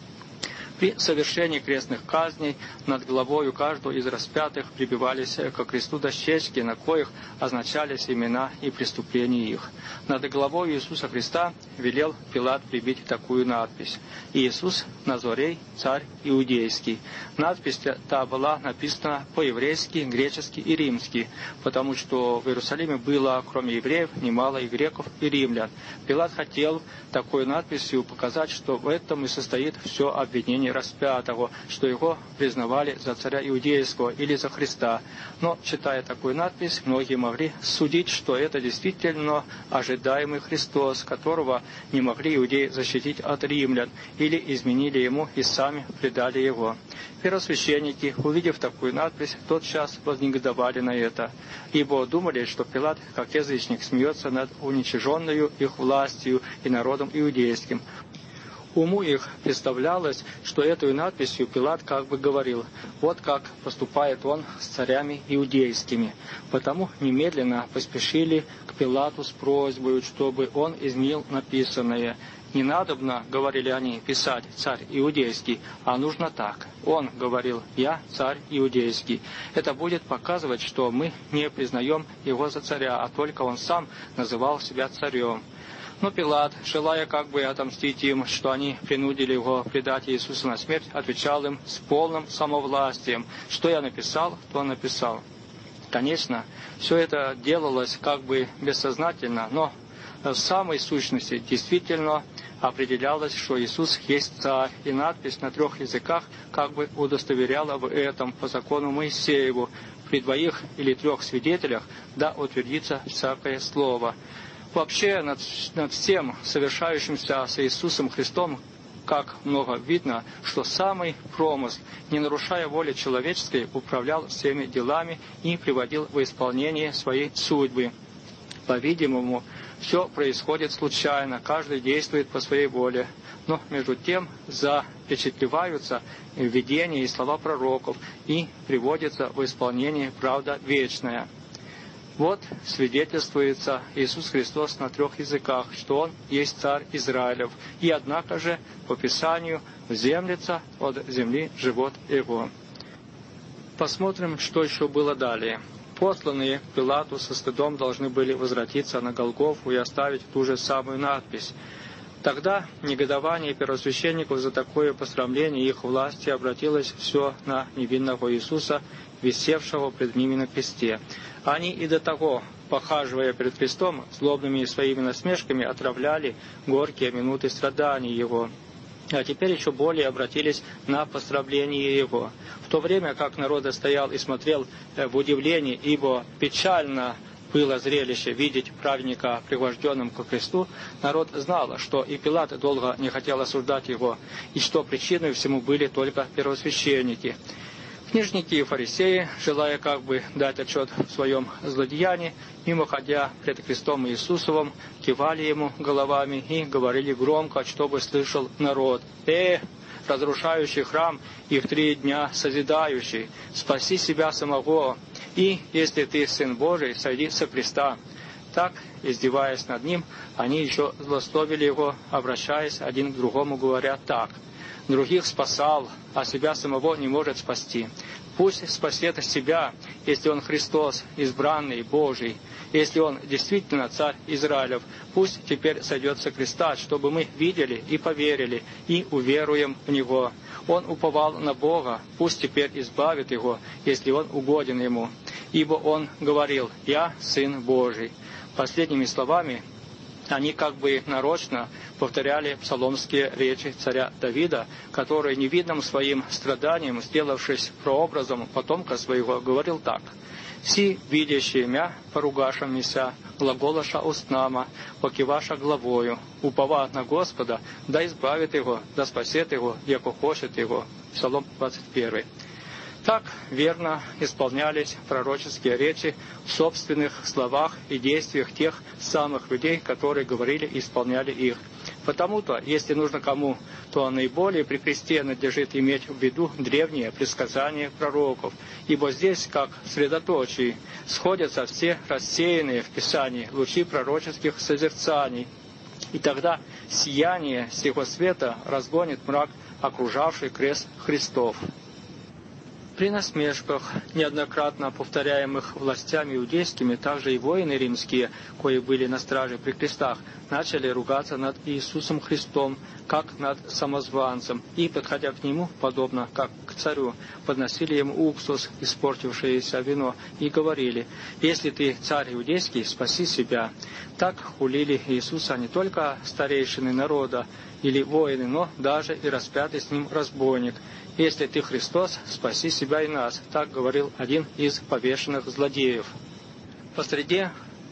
При совершении крестных казней над головою каждого из распятых прибивались ко кресту дощечки, на коих означались имена и преступления их. Над головой Иисуса Христа велел Пилат прибить такую надпись: «Иисус Назорей, царь иудейский». Надпись та была написана по-еврейски, гречески и римски, потому что в Иерусалиме было, кроме евреев, немало и греков, и римлян. Пилат хотел такой надписью показать, что в этом и состоит все обвинение распятого, что его признавали за царя иудейского или за Христа. Но, читая такую надпись, многие могли судить, что это действительно ожидаемый Христос, которого не могли иудеи защитить от римлян, или изменили ему и сами предали его. Первосвященники, увидев такую надпись, тотчас вознегодовали на это, ибо думали, что Пилат, как язычник, смеется над уничиженную их властью и народом иудейским. Уму их представлялось, что этой надписью Пилат как бы говорил: вот как поступает он с царями иудейскими. Потому немедленно поспешили к Пилату с просьбой, чтобы он изменил написанное. «Не надобно, — говорили они, — писать «царь иудейский», а нужно так. Он говорил: «Я царь иудейский». Это будет показывать, что мы не признаем его за царя, а только он сам называл себя царем». Но Пилат, желая как бы отомстить им, что они принудили его предать Иисуса на смерть, отвечал им с полным самовластием: «Что я написал, то написал». Конечно, все это делалось как бы бессознательно, но в самой сущности действительно определялось, что Иисус есть Царь, и надпись на трех языках как бы удостоверяла в этом по закону Моисееву: при двоих или трех свидетелях да утвердится всякое слово. Вообще над, над всем совершающимся с Иисусом Христом, как много видно, что самый промысл, не нарушая воли человеческой, управлял всеми делами и приводил в исполнение своей судьбы. По-видимому, все происходит случайно, каждый действует по своей воле, но между тем запечатлеваются видения и слова пророков и приводится в исполнение правда вечная. Вот свидетельствуется Иисус Христос на трех языках, что Он есть Царь Израилев, и однако же по Писанию вземлется от земли живот Его. Посмотрим, что еще было далее. Посланные к Пилату со стыдом должны были возвратиться на Голгофу и оставить ту же самую надпись. Тогда негодование первосвященников за такое посрамление их власти обратилось все на невинного Иисуса, висевшего пред ними на кресте. Они и до того, похаживая перед крестом, злобными своими насмешками отравляли горькие минуты страданий Его. А теперь еще более обратились на посрамление Его. В то время как народ стоял и смотрел в удивлении, ибо печально было зрелище видеть праведника пригвожденным ко кресту, народ знал, что и Пилат долго не хотел осуждать его, и что причиной всему были только первосвященники. Книжники и фарисеи, желая как бы дать отчет в своем злодеянии, мимо ходя пред крестом Иисусовым, кивали ему головами и говорили громко, чтобы слышал народ: «Э, разрушающий храм и в три дня созидающий, спаси себя самого, и, если ты Сын Божий, сойди со креста». Так, издеваясь над ним, они еще злословили его, обращаясь один к другому, говоря так: «Других спасал, а себя самого не может спасти. Пусть спасет себя, если он Христос, избранный Божий. Если он действительно Царь Израилев, пусть теперь сойдет со креста, чтобы мы видели и поверили, и уверуем в Него. Он уповал на Бога, пусть теперь избавит его, если он угоден ему. Ибо он говорил: «Я Сын Божий». Последними словами они как бы нарочно повторяли псаломские речи царя Давида, который невидным своим страданием, сделавшись прообразом потомка своего, говорил так: «Си, видящие мя, поругаша мися, глаголаша устнама, покиваша главою, упова на Господа, да избавит его, да спасет его, яко хочет его». Псалом двадцать первый. Так верно исполнялись пророческие речи в собственных словах и действиях тех самых людей, которые говорили и исполняли их. Потому-то, если нужно кому, то наиболее при кресте надлежит иметь в виду древние предсказания пророков, ибо здесь, как в средоточии, сходятся все рассеянные в Писании лучи пророческих созерцаний, и тогда сияние сего света разгонит мрак, окружавший крест Христов. При насмешках, неоднократно повторяемых властями иудейскими, также и воины римские, кои были на страже при крестах, начали ругаться над Иисусом Христом, как над самозванцем, и, подходя к Нему, подобно как к царю, подносили Ему уксус, испортившееся вино, и говорили: «Если ты царь иудейский, спаси себя». Так хулили Иисуса не только старейшины народа или воины, но даже и распятый с Ним разбойник. «Если ты Христос, спаси себя и нас», так говорил один из повешенных злодеев. Посреди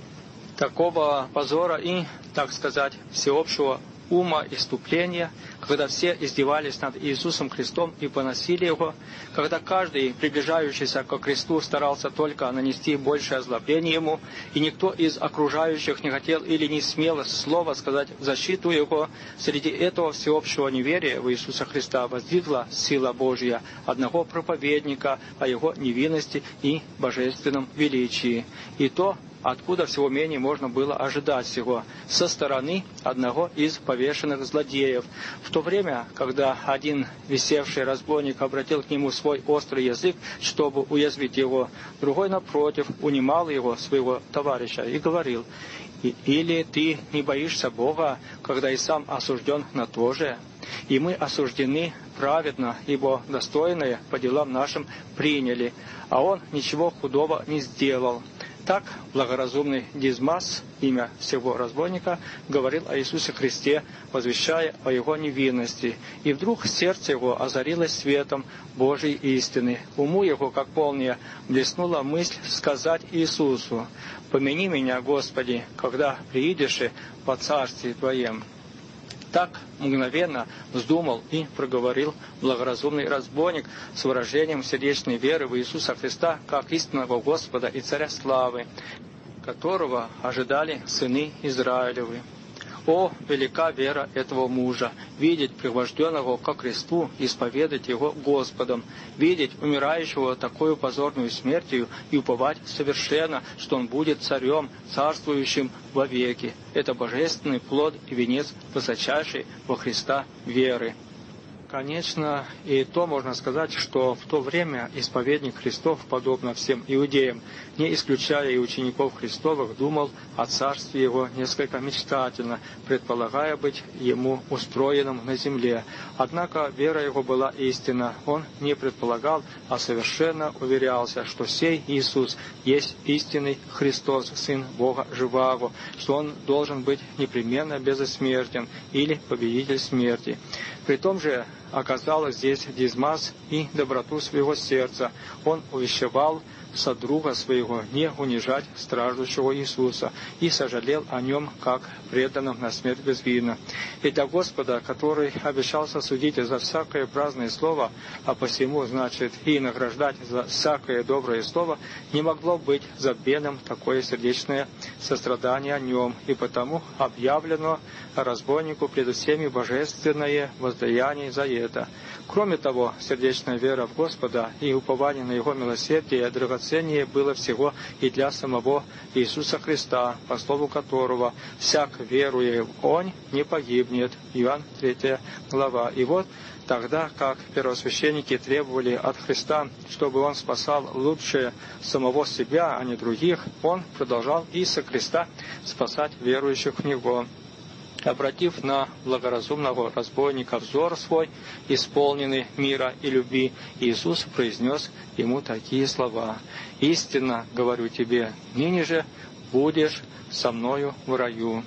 такого позора и, так сказать, всеобщего ума иступления, когда все издевались над Иисусом Христом и поносили Его, когда каждый, приближающийся ко кресту, старался только нанести большее озлобление Ему, и никто из окружающих не хотел или не смел слова сказать в защиту Его, среди этого всеобщего неверия в Иисуса Христа воздвигла сила Божья одного проповедника о Его невинности и божественном величии. И то откуда всего менее можно было ожидать всего, со стороны одного из повешенных злодеев. В то время, когда один висевший разбойник обратил к нему свой острый язык, чтобы уязвить его, другой, напротив, унимал его, своего товарища, и говорил: «Или ты не боишься Бога, когда и сам осужден на то же? И мы осуждены праведно, ибо достойные по делам нашим приняли, а он ничего худого не сделал». Так благоразумный Дизмас, имя всего разбойника, говорил о Иисусе Христе, возвещая о Его невинности. И вдруг сердце его озарилось светом Божьей истины. Уму его, как полнее, блеснула мысль сказать Иисусу: «Помяни меня, Господи, когда приидешь во Царстве Твоем». Так мгновенно вздумал и проговорил благоразумный разбойник с выражением сердечной веры в Иисуса Христа как истинного Господа и Царя славы, которого ожидали сыны Израилевы. О, велика вера этого мужа! Видеть пригвожденного ко кресту, исповедать его Господом, видеть умирающего такою позорную смертью и уповать совершенно, что он будет царем, царствующим вовеки. Это божественный плод и венец высочайшей во Христа веры. Конечно, и то можно сказать, что в то время исповедник Христов, подобно всем иудеям, не исключая и учеников Христовых, думал о царстве его несколько мечтательно, предполагая быть ему устроенным на земле. Однако вера его была истинна. Он не предполагал, а совершенно уверялся, что сей Иисус есть истинный Христос, Сын Бога Живаго, что Он должен быть непременно безсмертен или победитель смерти. При том же оказал здесь Дизмас и доброту своего сердца. Он увещевал содруга своего не унижать страждущего Иисуса и сожалел о нем, как преданном на смерть безвинно. И для Господа, который обещался судить за всякое праздное слово, а посему, значит, и награждать за всякое доброе слово, не могло быть забвенным такое сердечное сострадание о нем, и потому объявлено разбойнику пред всеми божественное воздаяние за это. Кроме того, сердечная вера в Господа и упование на Его милосердие драгоценнее было всего и для самого Иисуса Христа, по слову которого «всяк, веруя в Он, не погибнет». Иоанн третья глава. И вот тогда, как первосвященники требовали от Христа, чтобы Он спасал лучше самого себя, а не других, Он продолжал и со креста спасать верующих в Него. Обратив на благоразумного разбойника взор свой, исполненный мира и любви, Иисус произнес ему такие слова: «Истинно говорю тебе, ныне же будешь со мною в раю».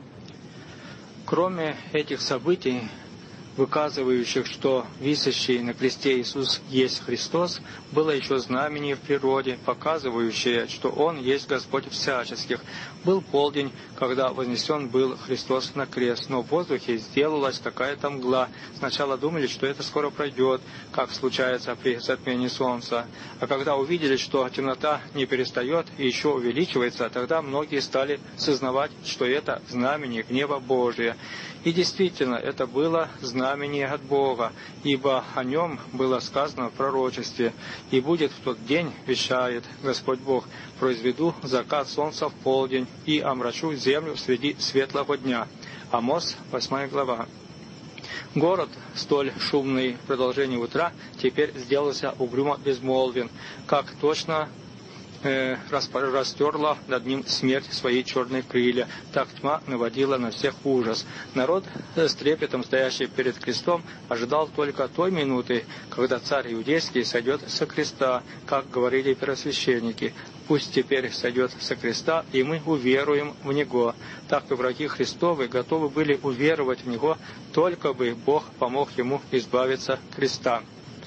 Кроме этих событий, выказывающих, что висящий на кресте Иисус есть Христос, было еще знамение в природе, показывающее, что Он есть Господь всяческих. Был полдень, когда вознесен был Христос на крест, но в воздухе сделалась какая-то мгла. Сначала думали, что это скоро пройдет, как случается при затмении солнца. А когда увидели, что темнота не перестает и еще увеличивается, тогда многие стали сознавать, что это знамение гнева Божия. И действительно, это было знамение от Бога, ибо о нем было сказано в пророчестве: «И будет в тот день, вещает Господь Бог, произведу закат солнца в полдень и омрачу землю среди светлого дня». Амос, восьмая глава. Город, столь шумный в продолжении утра, теперь сделался угрюмо безмолвен, как точно э, растерла над ним смерть свои черные крылья, так тьма наводила на всех ужас. Народ, с трепетом стоящий перед крестом, ожидал только той минуты, когда царь иудейский сойдет со креста, как говорили первосвященники. Пусть теперь сойдет со креста, и мы уверуем в Него. Так и враги Христовы готовы были уверовать в Него, только бы Бог помог Ему избавиться от креста.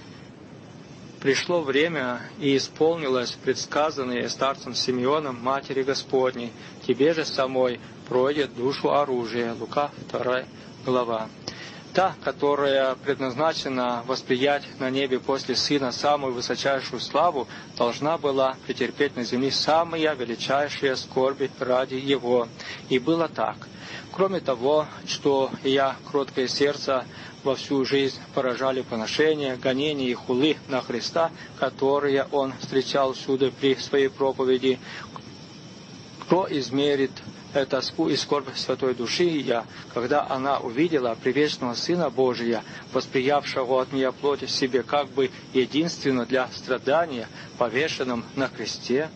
Пришло время, и исполнилось предсказанное старцем Симеоном Матери Господней: «Тебе же самой пройдет душу оружия». Лука, вторая глава. Та, которая предназначена восприять на небе после Сына самую высочайшую славу, должна была претерпеть на земле самые величайшие скорби ради Его. И было так. Кроме того, что я, кроткое сердце, во всю жизнь поражали поношения, гонения и хулы на Христа, которые Он встречал всюду при своей проповеди. Кто измерит тоску и скорбь святой души я, когда она увидела привечного Сына Божия, восприявшего от нее плоть в себе как бы единственно для страдания, повешенным на кресте?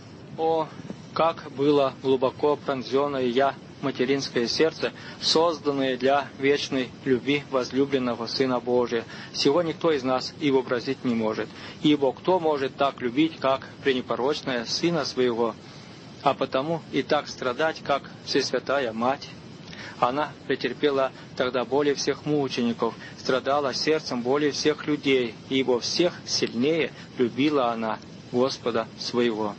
О, как было глубоко пронзенное я материнское сердце, созданное для вечной любви возлюбленного Сына Божия. Сего никто из нас и вообразить не может. Ибо кто может так любить, как пренепорочная Сына Своего, а потому и так страдать, как Всесвятая Мать? Она претерпела тогда более всех мучеников, страдала сердцем более всех людей, ибо всех сильнее любила она Господа своего.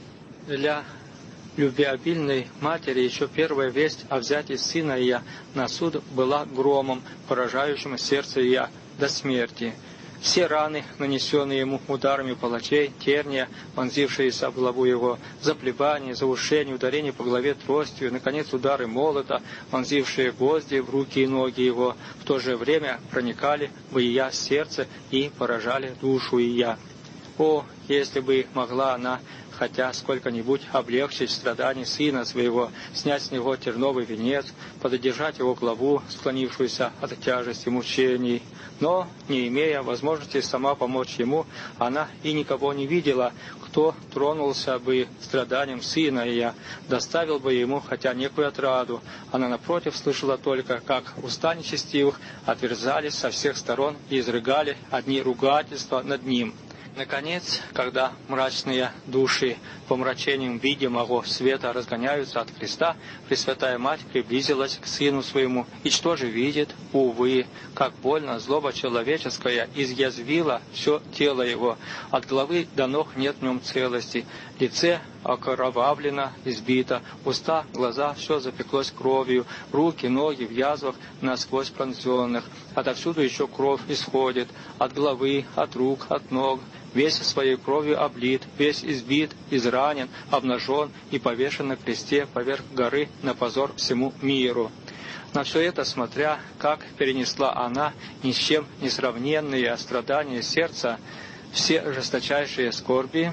Для любвеобильной матери еще первая весть о взятии сына ее на суд была громом, поражающим сердце ее до смерти. Все раны, нанесенные ему ударами палачей, терния, вонзившиеся в главу его, заплевание, заушение, ударение по голове тростью, наконец удары молота, вонзившие гвозди в руки и ноги его, в то же время проникали в ее сердце и поражали душу ее. О, если бы могла она хотя сколько-нибудь облегчить страдания сына своего, снять с него терновый венец, пододержать его главу, склонившуюся от тяжести мучений. Но, не имея возможности сама помочь ему, она и никого не видела, кто тронулся бы страданием сына ее, доставил бы ему хотя некую отраду. Она, напротив, слышала только, как уста нечестивых отверзались со всех сторон и изрыгали одни ругательства над ним. Наконец, когда мрачные души помрачением видимого света разгоняются от креста, Пресвятая Мать приблизилась к Сыну Своему, и что же видит? Увы, как больно злоба человеческая изъязвила все тело Его, от головы до ног нет в нем целости, лице окровавлено, избито, уста, глаза, все запеклось кровью, руки, ноги в язвах насквозь пронзенных, отовсюду еще кровь исходит, от головы, от рук, от ног, весь своей кровью облит, весь избит, изранен, обнажен и повешен на кресте поверх горы на позор всему миру. На все это смотря, как перенесла она ни с чем не сравненные страдания сердца, все жесточайшие скорби,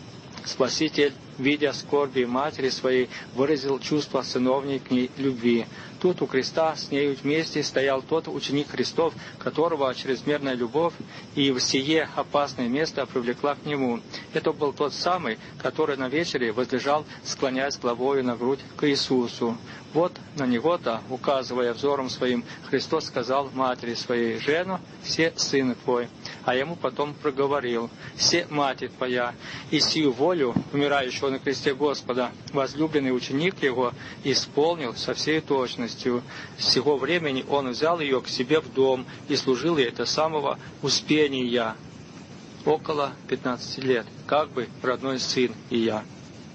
Спаситель, видя скорби матери своей, выразил чувство сыновней к ней любви. Тут у креста с нею вместе стоял тот ученик Христов, которого чрезмерная любовь и в сие опасное место привлекла к нему. Это был тот самый, который на вечере возлежал, склоняясь головою на грудь к Иисусу. Вот на него-то, указывая взором своим, Христос сказал матери своей: «Жено, все сын твой». А ему потом проговорил: «Все мать твоя». И сию волю умирающего на кресте Господа возлюбленный ученик его исполнил со всей точностью. С сего времени он взял ее к себе в дом и служил ей до самого успения, около пятнадцати лет, как бы родной сын и я.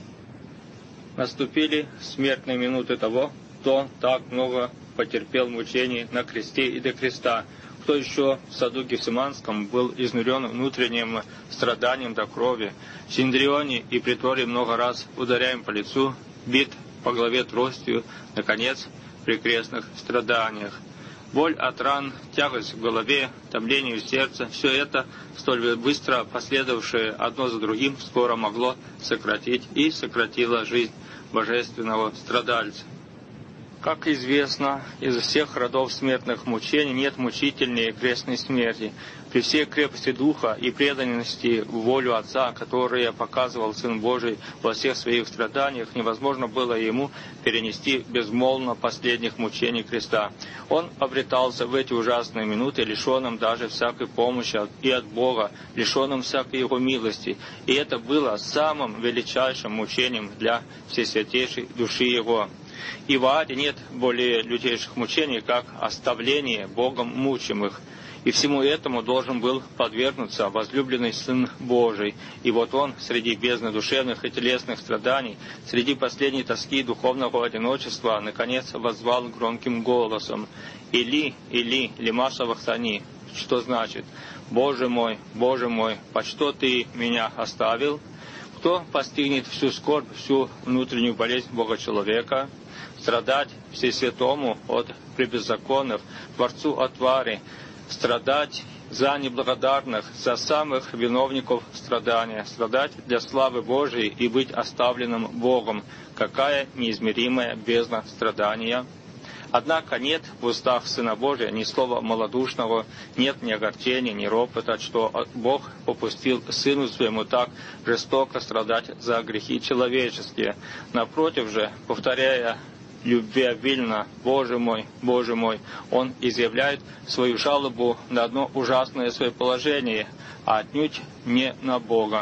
Наступили смертные минуты того, кто так много потерпел мучений на кресте и до креста, кто еще в саду Гефсиманском был изнурен внутренним страданием до крови, в Синдрионе и приторе много раз ударяем по лицу, бит по голове тростью, наконец, при крестных страданиях. Боль от ран, тягость в голове, томление в сердце — все это, столь быстро последовавшее одно за другим, скоро могло сократить и сократило жизнь божественного страдальца. Как известно, из всех родов смертных мучений нет мучительнее крестной смерти. При всей крепости духа и преданности в волю Отца, которые показывал Сын Божий во всех своих страданиях, невозможно было ему перенести безмолвно последних мучений креста. Он обретался в эти ужасные минуты лишенным даже всякой помощи и от Бога, лишенным всякой Его милости. И это было самым величайшим мучением для всесвятейшей души Его. И в аде нет более лютейших мучений, как оставление Богом мучимых. И всему этому должен был подвергнуться возлюбленный Сын Божий. И вот Он среди бездны душевных и телесных страданий, среди последней тоски духовного одиночества, наконец воззвал громким голосом: «Или, Или, лема савахтани», что значит: «Боже мой, Боже мой, по что Ты меня оставил?» Кто постигнет всю скорбь, всю внутреннюю болезнь Бога-человека? Страдать Всесвятому от пребеззаконных, Творцу от твари, страдать за неблагодарных, за самых виновников страдания, страдать для славы Божией и быть оставленным Богом. какая неизмеримая бездна страдания. Однако нет в устах Сына Божия ни слова малодушного, нет ни огорчения, ни ропота, что Бог попустил Сыну Своему так жестоко страдать за грехи человеческие. Напротив же, повторяя любвеобильно «Боже мой, Боже мой», Он изъявляет свою жалобу на одно ужасное свое положение, а отнюдь не на Бога.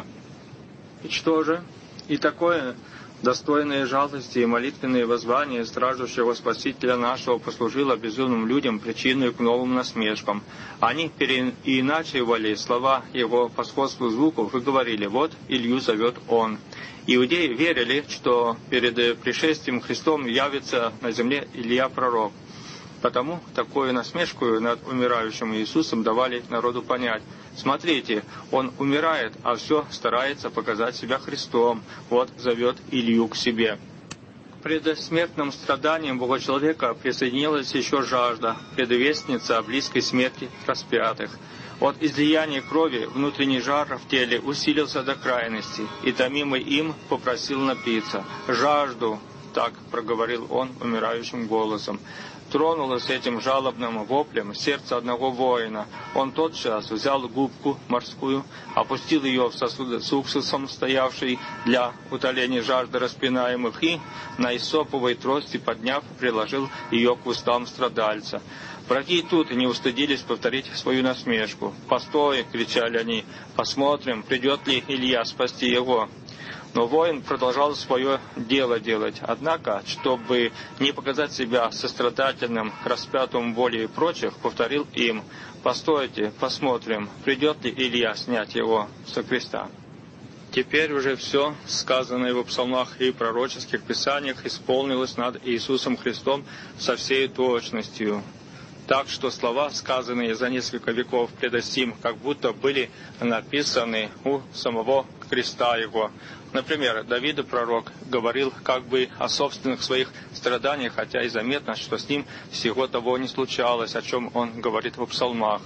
И что же? И такое достойное жалости и молитвенное воззвание страждущего Спасителя нашего послужило безумным людям причиной к новым насмешкам. Они переиначивали слова его по сходству звуков и говорили: «Вот Илью зовет он». Иудеи верили, что перед пришествием Христом явится на земле Илья пророк. Потому такую насмешку над умирающим Иисусом давали народу понять: смотрите, он умирает, а все старается показать себя Христом, вот зовет Илью к себе. К предсмертным страданиям Бога-человека присоединилась еще жажда, предвестница близкой смерти распятых. От излияния крови внутренний жар в теле усилился до крайности, и томимый им попросил напиться. «Жажду», — так проговорил он умирающим голосом. Тронулось этим жалобным воплем сердце одного воина. Он тотчас взял губку морскую, опустил ее в сосуд с уксусом, стоявший для утоления жажды распинаемых, и, на исоповой трости подняв, приложил ее к устам страдальца. Враги тут не устыдились повторить свою насмешку. «Постой!» — кричали они. «Посмотрим, придет ли Илья спасти его». Но воин продолжал свое дело делать. Однако, чтобы не показать себя сострадательным к распятому более прочих, повторил им: «Постойте, посмотрим, придет ли Илья снять его со креста». Теперь уже все, сказанное в псалмах и пророческих писаниях, исполнилось над Иисусом Христом со всей точностью. Так что слова, сказанные за несколько веков пред сим, как будто были написаны у самого креста Его. Например, Давид, пророк, говорил как бы о собственных своих страданиях, хотя и заметно, что с ним всего того не случалось, о чем он говорит в псалмах.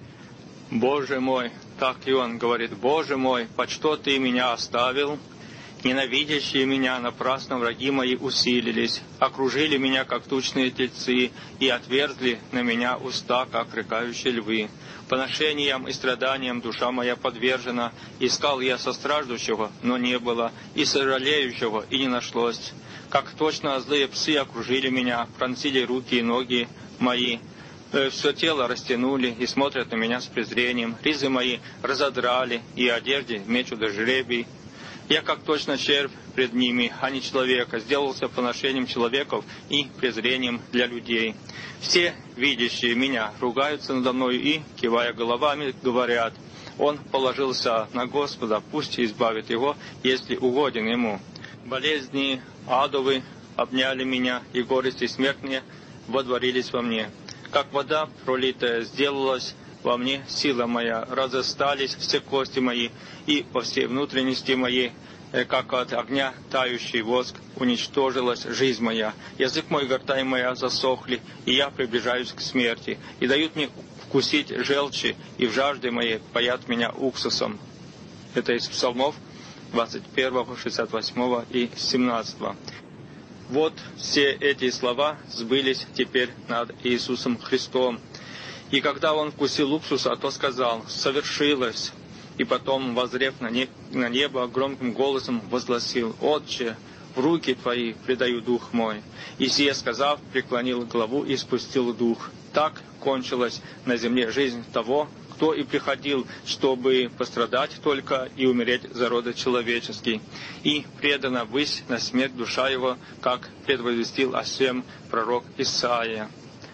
«Боже мой», так и он говорит: «Боже мой, по что ты меня оставил? Ненавидящие меня напрасно враги мои усилились, окружили меня, как тучные тельцы, и отверзли на меня уста, как рыкающие львы. Поношениям и страданиям душа моя подвержена, искал я состраждущего, но не было, и сожалеющего, и не нашлось. Как точно злые псы окружили меня, пронзили руки и ноги мои, все тело растянули и смотрят на меня с презрением, ризы мои разодрали, и одежде мечут до жребий. Я, как точно червь пред ними, а не человека, сделался поношением человеков и презрением для людей. Все, видящие меня, ругаются надо мною и, кивая головами, говорят: он положился на Господа, пусть избавит его, если угоден ему. Болезни адовы обняли меня, и горести смертные водворились во мне. Как вода пролитая сделалась во мне сила моя, разостались все кости мои, и по всей внутренности моей, как от огня тающий воск, уничтожилась жизнь моя. Язык мой и гортань моя засохли, и я приближаюсь к смерти, и дают мне вкусить желчи, и в жажде моей паят меня уксусом». Это из Псалмов двадцать первого, шестьдесят восьмого и семнадцатого. Вот все эти слова сбылись теперь над Иисусом Христом. И когда он вкусил уксуса, то сказал: «Совершилось». И потом, воззрев на небо, громким голосом возгласил: «Отче, в руки Твои предаю дух мой». И сие сказав, преклонил главу и спустил дух. Так кончилась на земле жизнь того, кто и приходил, чтобы пострадать только и умереть за рода человеческий. И предана ввысь на смерть душа его, как предвозвестил о сем пророк Исаия.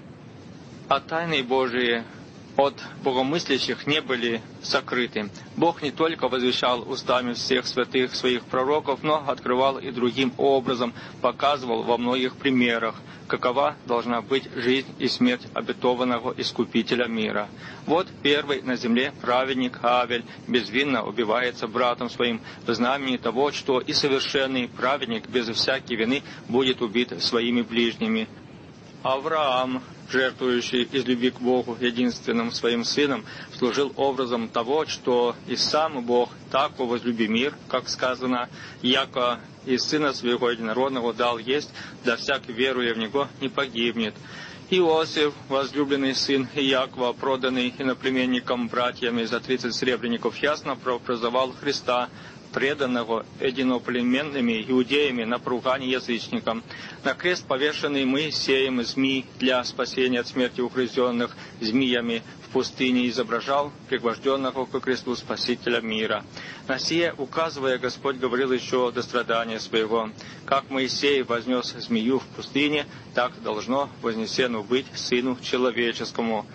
А тайны Божии от богомыслящих не были сокрыты. Бог не только возвещал устами всех святых своих пророков, но открывал и другим образом, показывал во многих примерах, какова должна быть жизнь и смерть обетованного Искупителя мира. Вот первый на земле праведник Авель безвинно убивается братом своим в знамени того, что и совершенный праведник без всякой вины будет убит своими ближними. Авраам, жертвующий из любви к Богу единственным своим сыном, служил образом того, что и сам Бог так возлюби мир, как сказано: «Яко и Сына Своего Единородного дал есть, да всякий, веруя в Него, не погибнет. Иосиф, возлюбленный сын Иакова, проданный иноплеменником братьями за тридцать сребреников, ясно прообразовал Христа, преданного единоплеменными иудеями на поругание язычникам. На крест повешенный Моисеем змей для спасения от смерти угрызенных змеями в пустыне изображал пригвожденного ко кресту Спасителя мира. На сие, указывая, Господь говорил еще до страдания своего: как Моисей вознес змею в пустыне, так должно вознесено быть Сыну Человеческому.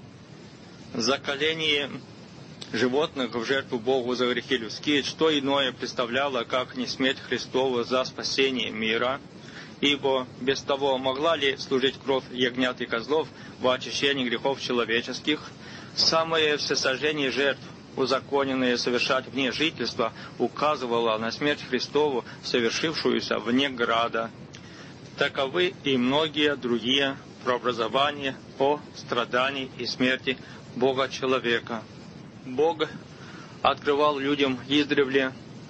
Заколение животных в жертву Богу за грехи людские, что иное представляло, как не смерть Христову за спасение мира, ибо без того могла ли служить кровь ягнят и козлов во очищении грехов человеческих? Самое всесожжение жертв, узаконенное совершать вне жительства, указывало на смерть Христову, совершившуюся вне града. Таковы и многие другие прообразования о страдании и смерти Бога-человека. Бог открывал людям издревле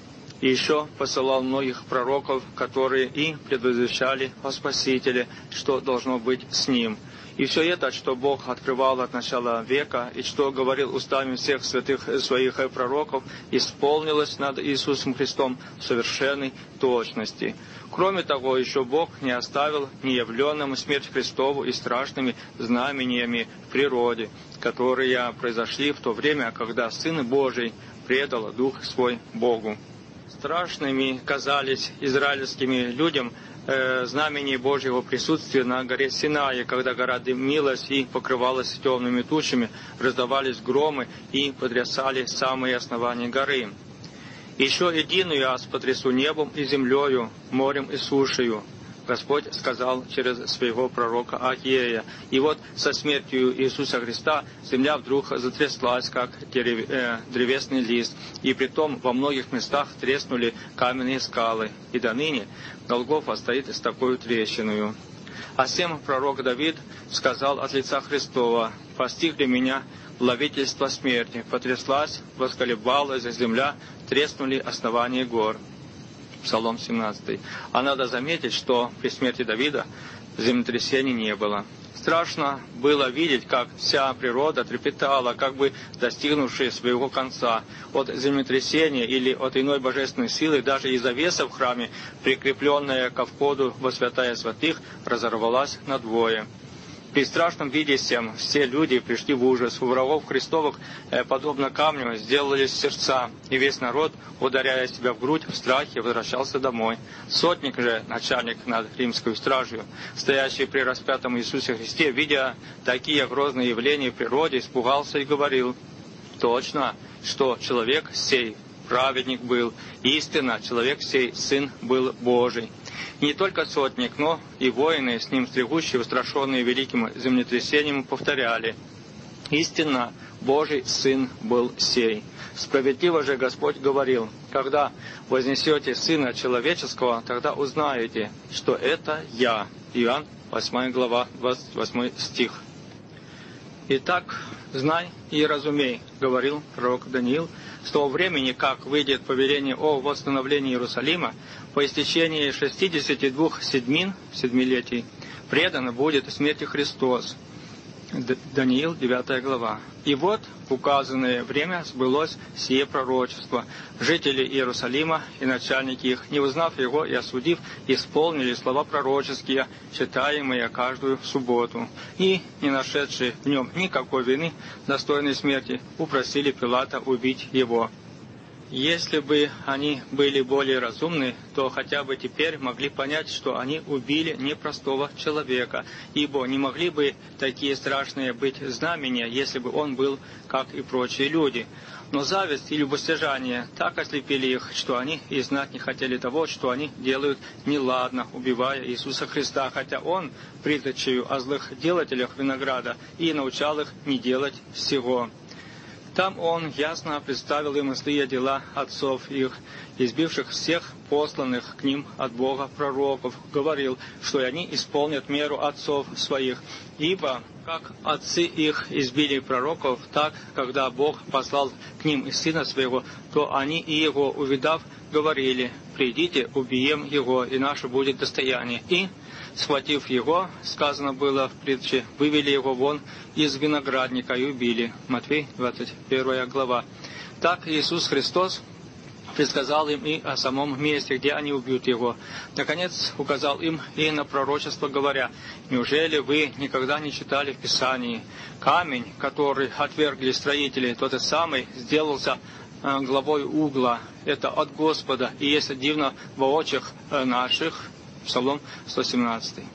и еще посылал многих пророков, которые и предвозвещали о Спасителе, что должно быть с Ним. И все это, что Бог открывал от начала века, и что говорил устами всех святых своих пророков, исполнилось над Иисусом Христом в совершенной точности. Кроме того, еще Бог не оставил неявленным смерть Христову и страшными знамениями в природе, которые произошли в то время, когда Сын Божий предал Дух Свой Богу. Страшными казались израильскими людям э, знамения Божьего присутствия на горе Синае, когда гора дымилась и покрывалась темными тучами, раздавались громы и потрясали самые основания горы. Еще единую я потрясу небом и землею, морем и сушею, Господь сказал через своего пророка Агея. И вот со смертью Иисуса Христа земля вдруг затряслась, как дерев... э, древесный лист, и притом во многих местах треснули каменные скалы, и до ныне Голгофа стоит с такой трещиною. А сем пророк Давид сказал от лица Христова: «Постигли меня ловительство смерти, потряслась, восколебалась земля, треснули основания гор». Псалом семнадцатый. А надо заметить, что при смерти Давида землетрясений не было. Страшно было видеть, как вся природа трепетала, как бы достигнувшая своего конца. От землетрясения или от иной божественной силы даже и завеса в храме, прикрепленная ко входу во святая святых, разорвалась надвое. При страшном виде сем все люди пришли в ужас. У врагов Христовых, э, подобно камню, сделались сердца, и весь народ, ударяя себя в грудь, в страхе возвращался домой. Сотник же, начальник над римской стражей, стоящий при распятом Иисусе Христе, видя такие грозные явления в природе, испугался и говорил: «Точно, что человек сей праведник был, истинно, человек сей Сын был Божий». И не только сотник, но и воины, с ним стригущие, устрашенные великим землетрясением, повторяли: «Истинно, Божий Сын был сей». Справедливо же Господь говорил: «Когда вознесете Сына Человеческого, тогда узнаете, что это Я». Иоанн, восьмая глава, двадцать восьмой стих. «Итак, знай и разумей, — говорил пророк Даниил, — с того времени, как выйдет повеление о восстановлении Иерусалима, по истечении шестидесяти двух седмин, седмилетий, предан будет смерти Христос». Даниил, девятая глава. «И вот в указанное время сбылось сие пророчество. Жители Иерусалима и начальники их, не узнав его и осудив, исполнили слова пророческие, читаемые каждую субботу, и, не нашедшие в нем никакой вины, достойной смерти, упросили Пилата убить его. Если бы они были более разумны, то хотя бы теперь могли понять, что они убили непростого человека, ибо не могли бы такие страшные быть знамения, если бы он был, как и прочие люди. Но зависть и любостяжание так ослепили их, что они и знать не хотели того, что они делают неладно, убивая Иисуса Христа, хотя Он притчею о злых делателях винограда и научал их не делать всего. Там он ясно представил им злые дела отцов их, избивших всех посланных к ним от Бога пророков, говорил, что они исполнят меру отцов своих. Ибо, как отцы их избили пророков, так, когда Бог послал к ним и Сына Своего, то они и Его, увидав, говорили: «Придите, убьем Его, и наше будет достояние». И, схватив Его, сказано было в притче, вывели Его вон из виноградника и убили. Матфей, двадцать первая глава. Так Иисус Христос предсказал им и о самом месте, где они убьют Его. Наконец, указал им и на пророчество, говоря: «Неужели вы никогда не читали в Писании? Камень, который отвергли строители, тот и самый сделался главой угла. Это от Господа, и есть дивно во очах наших». Псалом сто семнадцатый.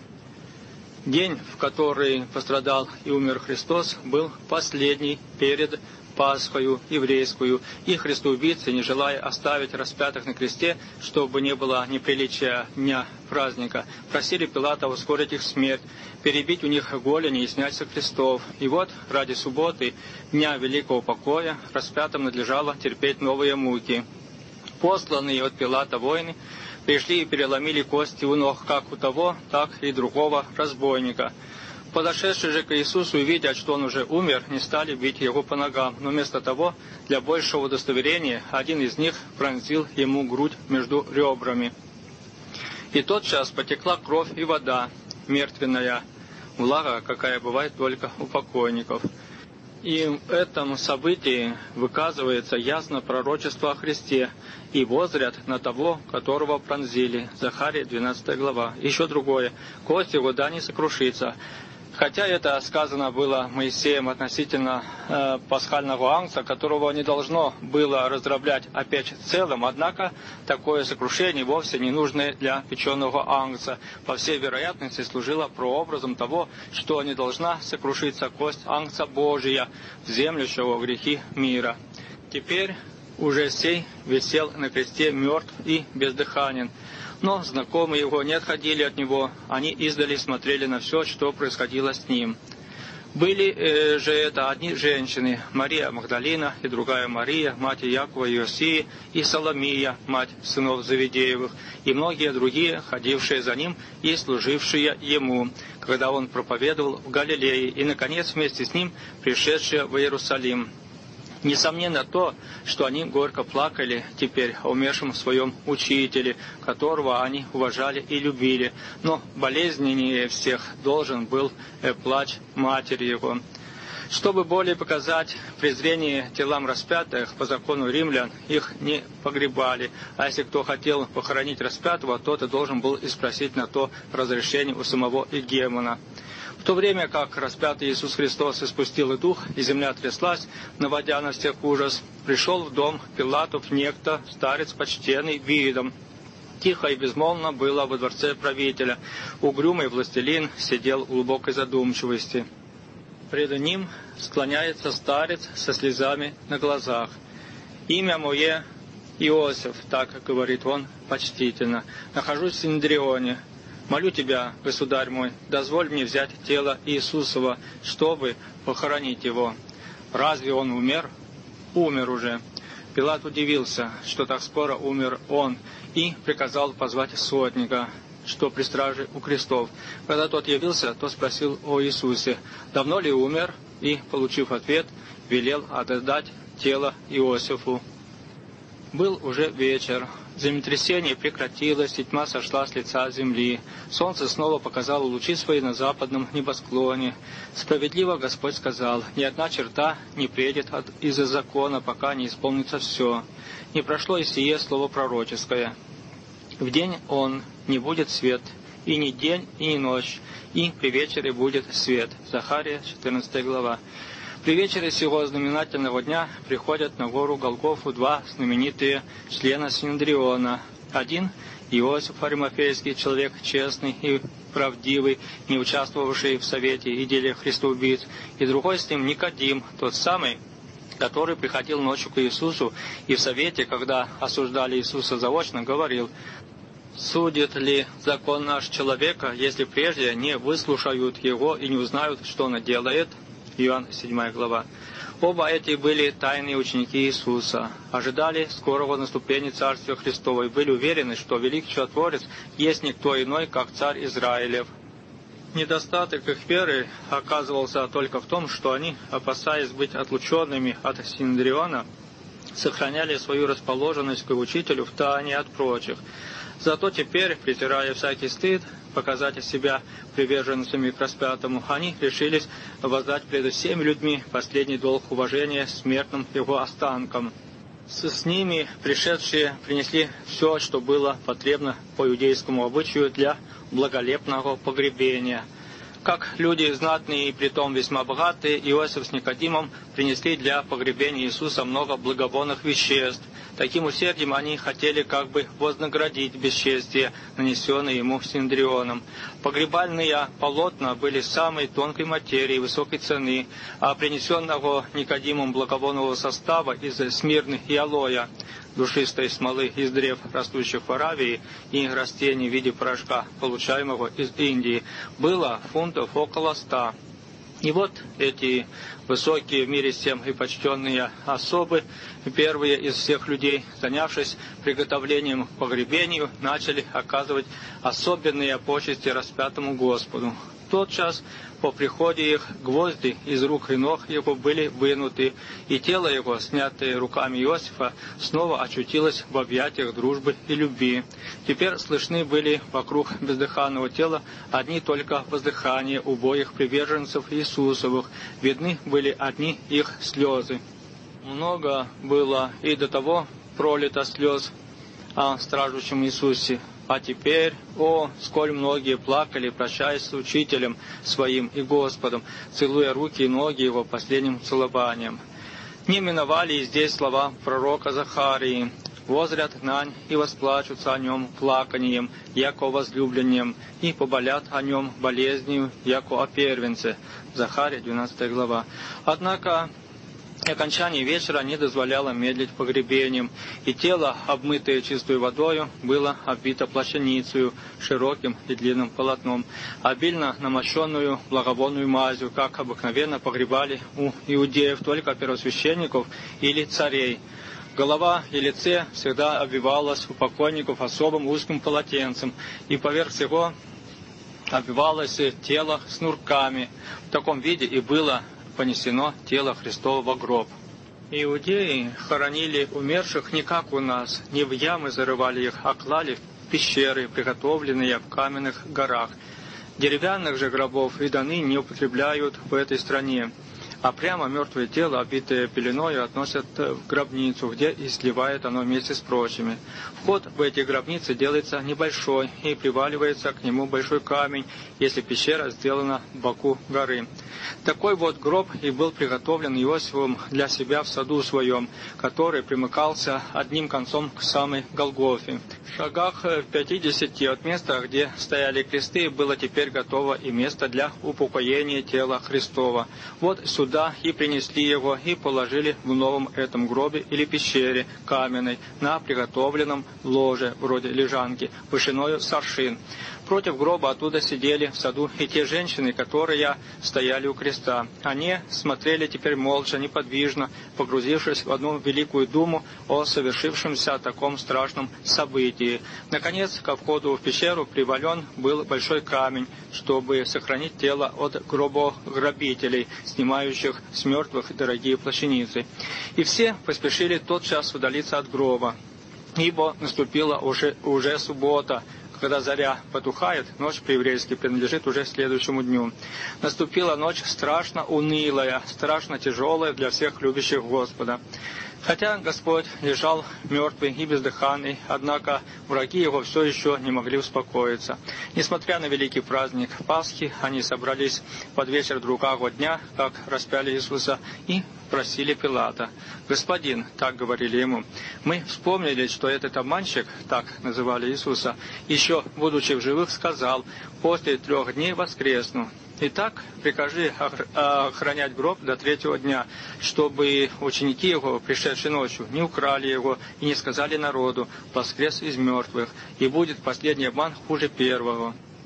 День, в который пострадал и умер Христос, был последний перед Пасхою еврейскую, и христоубийцы, не желая оставить распятых на кресте, чтобы не было неприличия дня праздника, просили Пилата ускорить их смерть, перебить у них голени и снять со крестов. И вот, ради субботы, дня великого покоя, распятым надлежало терпеть новые муки. Посланные от Пилата воины пришли и переломили кости у ног как у того, так и другого разбойника. Подошедшие же к Иисусу, видя, что он уже умер, не стали бить его по ногам, но вместо того, для большего удостоверения, один из них пронзил ему грудь между ребрами. И тотчас потекла кровь и вода, мертвенная, влага, какая бывает только у покойников. И в этом событии выказывается ясно пророчество о Христе и воззрят на того, которого пронзили. Захария, двенадцатая глава. Еще другое. Кость его да не сокрушится. Хотя это сказано было Моисеем относительно э, пасхального агнца, которого не должно было раздроблять опять целым, однако такое сокрушение вовсе не нужно для печеного агнца. По всей вероятности служило прообразом того, что не должна сокрушиться кость агнца Божия, землющего грехи мира. Теперь уже сей висел на кресте мертв и бездыханен. Но знакомые его не отходили от него, они издали смотрели на все, что происходило с ним. Были э, же это одни женщины, Мария Магдалина и другая Мария, мать Иакова и Иосии, и Соломия, мать сынов Завидеевых, и многие другие, ходившие за ним и служившие ему, когда он проповедовал в Галилее, и, наконец, вместе с ним пришедшие в Иерусалим. Несомненно то, что они горько плакали теперь о умершем своем учителе, которого они уважали и любили, но болезненнее всех должен был плач матери его. Чтобы более показать презрение телам распятых, по закону римлян их не погребали, а если кто хотел похоронить распятого, тот и должен был и спросить на то разрешение у самого игемона. В то время как распятый Иисус Христос испустил и дух, и земля тряслась, наводя на всех ужас, пришел в дом Пилатов некто, старец почтенный видом. Тихо и безмолвно было во дворце правителя. Угрюмый властелин сидел в глубокой задумчивости. Пред ним склоняется старец со слезами на глазах. «Имя мое Иосиф», так говорит он почтительно, «нахожусь в Синедрионе. Молю тебя, государь мой, дозволь мне взять тело Иисусова, чтобы похоронить его». Разве он умер? Умер уже. Пилат удивился, что так скоро умер он, и приказал позвать сотника, что при страже у крестов. Когда тот явился, то спросил о Иисусе, давно ли умер, и, получив ответ, велел отдать тело Иосифу. Был уже вечер. Землетрясение прекратилось, и тьма сошла с лица земли. Солнце снова показало лучи свои на западном небосклоне. Справедливо Господь сказал, ни одна черта не приедет от, из-за закона, пока не исполнится все. Не прошло и сие слово пророческое. В день он не будет свет, и ни день, и ни ночь, и при вечере будет свет. Захария, четырнадцатая глава. При вечере сего знаменательного дня приходят на гору Голгофу два знаменитые члена Синедриона. Один – Иосиф Аримафейский, человек честный и правдивый, не участвовавший в совете и деле христоубийц, и другой с ним Никодим, тот самый, который приходил ночью к Иисусу и в совете, когда осуждали Иисуса заочно, говорил: «Судит ли закон наш человека, если прежде не выслушают его и не узнают, что он делает?» Иоанн седьмая глава. Оба эти были тайные ученики Иисуса, ожидали скорого наступления Царствия Христова и были уверены, что Великий Чудотворец есть никто иной, как Царь Израилев. Недостаток их веры оказывался только в том, что они, опасаясь быть отлученными от Синедриона, сохраняли свою расположенность к учителю в тайне от прочих. Зато теперь, презирая всякий стыд, показать себя приверженцами к распятому, они решились воздать пред всеми людьми последний долг уважения смертным его останкам. С, с ними пришедшие принесли все, что было потребно по иудейскому обычаю для благолепного погребения. Как люди знатные и притом весьма богатые, Иосиф с Никодимом принесли для погребения Иисуса много благовонных веществ. Таким усердием они хотели как бы вознаградить бесчестие, нанесенное ему Синедрионом. Погребальные полотна были самой тонкой материи, высокой цены, а принесенного Никодимом благовонного состава из смирны и алоя, душистой смолы из древ, растущих в Аравии, и растений в виде порошка, получаемого из Индии, было фунтов около ста. И вот эти высокие в мире всем и почтенные особы, первые из всех людей, занявшись приготовлением к погребению, начали оказывать особенные почести распятому Господу. В тот час по приходе их гвозди из рук и ног его были вынуты, и тело его, снятое руками Иосифа, снова очутилось в объятиях дружбы и любви. Теперь слышны были вокруг бездыханного тела одни только воздыхания убогих приверженцев Иисусовых, видны были одни их слезы. Много было и до того пролито слез о страждущем Иисусе. А теперь, о, сколь многие плакали, прощаясь с Учителем Своим и Господом, целуя руки и ноги Его последним целованием. Не миновали и здесь слова пророка Захарии: «Возрят нань и восплачутся о нем плаканием, яко возлюбленнем, и поболят о нем болезнью, яко о первенце». Захария, двенадцатая глава. Однако окончание вечера не дозволяло медлить погребением, и тело, обмытое чистой водою, было обвито плащаницею, широким и длинным полотном, обильно намощенную благовонную мазью, как обыкновенно погребали у иудеев только первосвященников или царей. Голова и лице всегда обвивалась у покойников особым узким полотенцем, и поверх всего обвивалось тело снурками. В таком виде и было понесено тело Христово во гроб. Иудеи хоронили умерших не как у нас, не в ямы зарывали их, а клали в пещеры, приготовленные в каменных горах. Деревянных же гробов и до ныне не употребляют в этой стране, а прямо мертвое тело, обитое пеленою, относят в гробницу, где и сливает оно вместе с прочими. Вход в эти гробницы делается небольшой, и приваливается к нему большой камень, если пещера сделана в боку горы. Такой вот гроб и был приготовлен Иосифом для себя в саду своем, который примыкался одним концом к самой Голгофе. В шагах в пятидесяти от места, где стояли кресты, было теперь готово и место для упокоения тела Христова. Вот сюда и принесли его, и положили в новом этом гробе или пещере каменной, на приготовленном ложе, вроде лежанки, вышиною с аршин. Против гроба оттуда сидели в саду и те женщины, которые стояли у креста. Они смотрели теперь молча, неподвижно, погрузившись в одну великую думу о совершившемся таком страшном событии. Наконец, ко входу в пещеру привален был большой камень, чтобы сохранить тело от гробограбителей, снимающих с мертвых дорогие плащаницы. И все поспешили тотчас удалиться от гроба, ибо наступила уже, уже суббота. Когда заря потухает, ночь по-еврейски принадлежит уже следующему дню. Наступила ночь страшно унылая, страшно тяжелая для всех любящих Господа. Хотя Господь лежал мертвый и бездыханный, однако враги его все еще не могли успокоиться. Несмотря на великий праздник Пасхи, они собрались под вечер другого дня, как распяли Иисуса, и просили Пилата: «Господин», так говорили ему, «мы вспомнили, что этот обманщик, так называли Иисуса, еще, будучи в живых, сказал: после трех дней воскресну. Итак, прикажи охранять гроб до третьего дня, чтобы ученики его, пришедшие ночью, не украли его и не сказали народу: воскрес из мертвых, и будет последний обман хуже первого».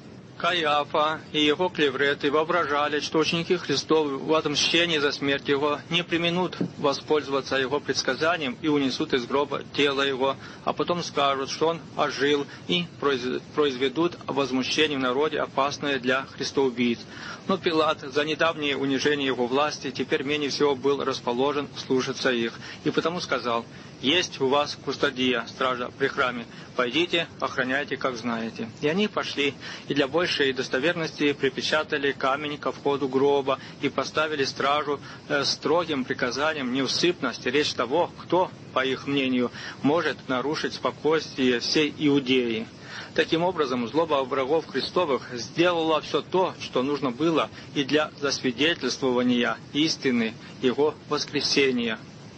Каиафа и его клевреты воображали, что ученики Христовы в отмщении за смерть его не преминут воспользоваться его предсказанием и унесут из гроба тело его, а потом скажут, что он ожил, и произведут возмущение в народе, опасное для христоубийц. Но Пилат за недавнее унижение его власти теперь менее всего был расположен слушаться их, и потому сказал: «Есть у вас кустодия, стража при храме, пойдите, охраняйте, как знаете». И они пошли, и для большей достоверности припечатали камень ко входу гроба и поставили стражу э, строгим приказанием неусыпно стеречь того, кто, по их мнению, может нарушить спокойствие всей Иудеи. Таким образом, злоба врагов Христовых сделала все то, что нужно было и для засвидетельствования истины Его воскресения.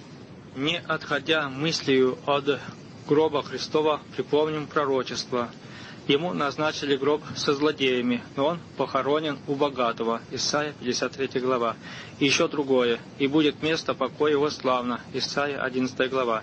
Не отходя мыслью от гроба Христова, припомним пророчество. Ему назначили гроб со злодеями, но он похоронен у богатого. Исайя пятьдесят третья глава. И еще другое. И будет место покоя его славно. Исайя одиннадцатая глава.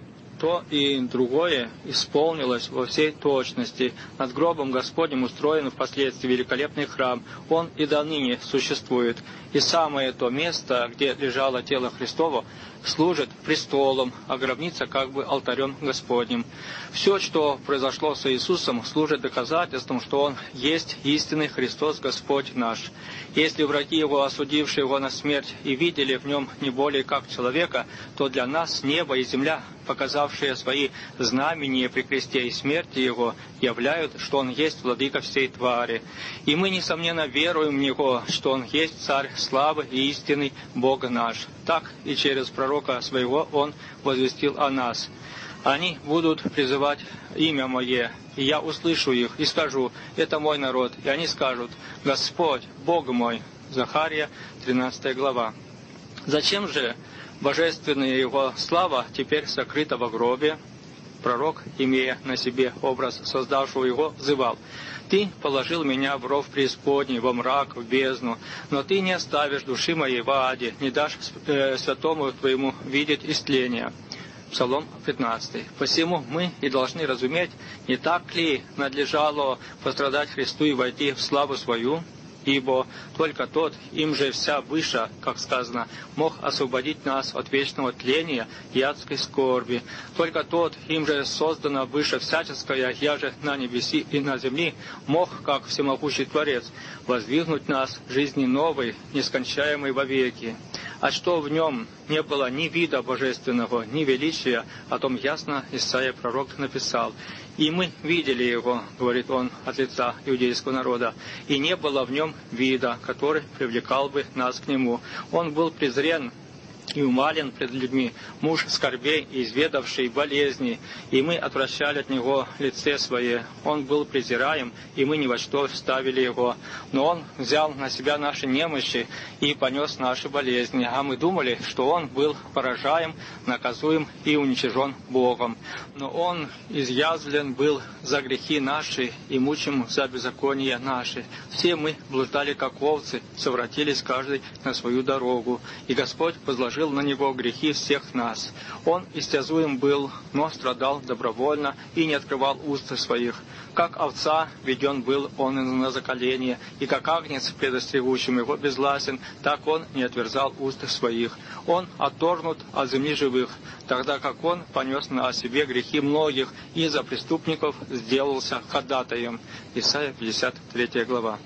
То и другое исполнилось во всей точности. Над гробом Господним устроен впоследствии великолепный храм. Он и до ныне существует. И самое то место, где лежало тело Христово, служит престолом, а гробница как бы алтарем Господним. Все, что произошло с Иисусом, служит доказательством, что Он есть истинный Христос Господь наш. Если враги Его, осудившие Его на смерть, и видели в Нем не более как человека, то для нас небо и земля, показавшие свои знамения при кресте и смерти Его, являют, что Он есть владыка всей твари. И мы, несомненно, веруем в Него, что Он есть Царь славы и истинный Бог наш. Так и через пророка своего Он возвестил о нас. Они будут призывать имя Мое, и я услышу их, и скажу: это мой народ. И они скажут: Господь, Бог мой. Захария, тринадцатая глава. Зачем же божественная Его слава теперь сокрыта во гробе? Пророк, имея на себе образ создавшего его, взывал: «Ты положил меня в ров преисподней, во мрак, в бездну, но Ты не оставишь души моей в аде, не дашь э, святому Твоему видеть истления». Псалом пятнадцатый. Посему мы и должны разуметь, не так ли надлежало пострадать Христу и войти в славу свою? Ибо только Тот, им же вся выше, как сказано, мог освободить нас от вечного тления и адской скорби. Только Тот, им же создано выше всяческое, я же на небеси и на земли, мог, как всемогущий Творец, воздвигнуть нас жизни новой, нескончаемой вовеки. А что в нем не было ни вида божественного, ни величия, о том ясно Исайя пророк написал. «И мы видели его, — говорит он от лица иудейского народа, — и не было в нем вида, который привлекал бы нас к нему. Он был презрен и умален пред людьми, муж скорбей и изведавший болезни, и мы отвращали от него лице свое. Он был презираем, и мы ни во что вставили его. Но он взял на себя наши немощи и понес наши болезни, а мы думали, что он был поражаем, наказуем и уничижен Богом. Но он изъязвлен был за грехи наши и мучим за беззакония наши. Все мы блуждали, как овцы, совратились каждый на свою дорогу, и Господь возложил на него грехи всех нас. Он истязуем был, но страдал добровольно и не открывал уст своих. Как овца веден был он на заколение, и как агнец, предостерегущим его безгласен, так он не отверзал уст своих. Он отторгнут от земли живых, тогда как он понес на себе грехи многих и за преступников сделался ходатаем. Исайя пятьдесят третья глава.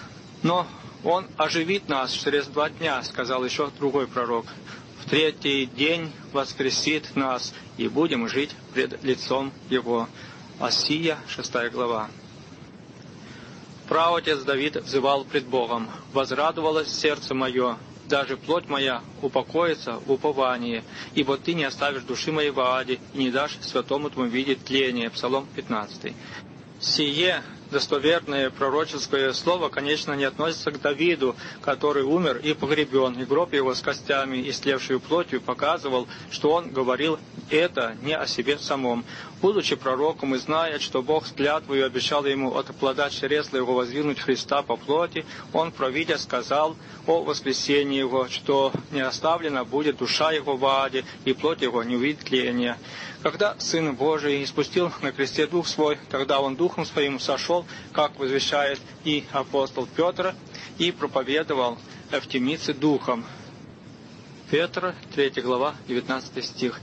Но он оживит нас через два дня, сказал еще другой пророк. В третий день воскресит нас, и будем жить пред лицом Его. Осия, шестая глава. Праотец Давид взывал пред Богом: «Возрадовалось сердце мое, даже плоть моя упокоится в уповании, ибо Ты не оставишь души моей в аде, и не дашь святому Твоему видеть тление». Псалом пятнадцатый. Сие достоверное пророческое слово, конечно, не относится к Давиду, который умер и погребен, и гроб его с костями и слевшей плотью показывал, что он говорил это не о себе самом. Будучи пророком и зная, что Бог с клятвою обещал ему от плода чресла его воздвигнуть Христа по плоти, он, провидя, сказал о воскресении его, что не оставлена будет душа его в аде, и плоть его не увидит тления. Когда Сын Божий испустил на кресте Дух Свой, тогда Он Духом Своим сошел пришел, как возвещает и апостол Петр, и проповедовал в темнице духом. Петр, третья глава, девятнадцатый стих.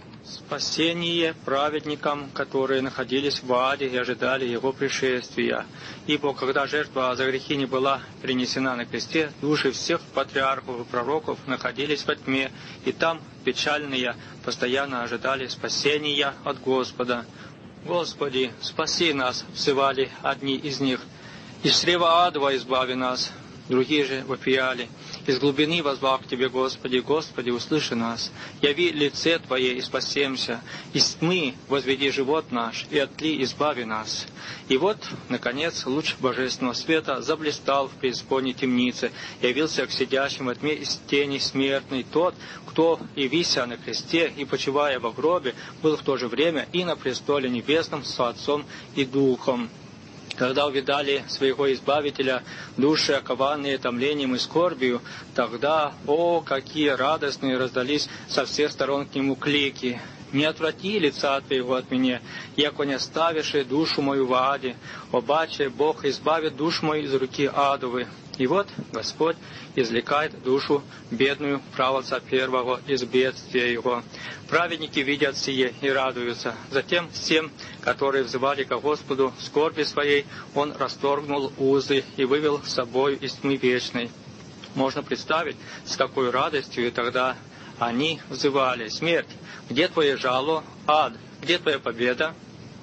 Спасение праведникам, которые находились в аде и ожидали его пришествия. Ибо когда жертва за грехи не была принесена на кресте, души всех патриархов и пророков находились во тьме, и там печальные постоянно ожидали спасения от Господа. «Господи, спаси нас!» — взывали одни из них. «Из чрева адова избави нас!» Другие же вопияли: «Из глубины воззвал к Тебе, Господи, Господи, услыши нас! Яви лице Твое и спасемся! Из тьмы возведи живот наш, и от тли избави нас!» И вот, наконец, луч божественного света заблистал в преисподней темнице, явился к сидящим во тьме из тени смертной тот, кто, и вися на кресте, и почивая во гробе, был в то же время и на престоле небесном с Отцом и Духом. Когда увидали своего Избавителя души, окованные томлением и скорбью, тогда, о, какие радостные раздались со всех сторон к нему клики: «Не отврати лица Твоего от меня, яко не оставиши душу мою в аде, обаче Бог избавит душу мою из руки адовы». И вот Господь извлекает душу бедную правоца первого из бедствия его. Праведники видят сие и радуются. Затем всем, которые взывали ко Господу в скорби своей, Он расторгнул узы и вывел с собою из тьмы вечной. Можно представить, с какой радостью тогда они взывали: «Смерть, где твое жало? Ад, где твоя победа?»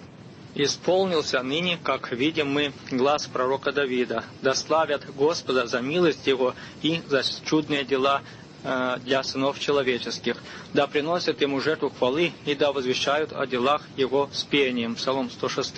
Исполнился ныне, как видим мы, глас пророка Давида: «Да славят Господа за милость Его и за чудные дела э, для сынов человеческих. Да приносят Ему жертву хвалы и да возвещают о делах Его с пением». Псалом сто шесть.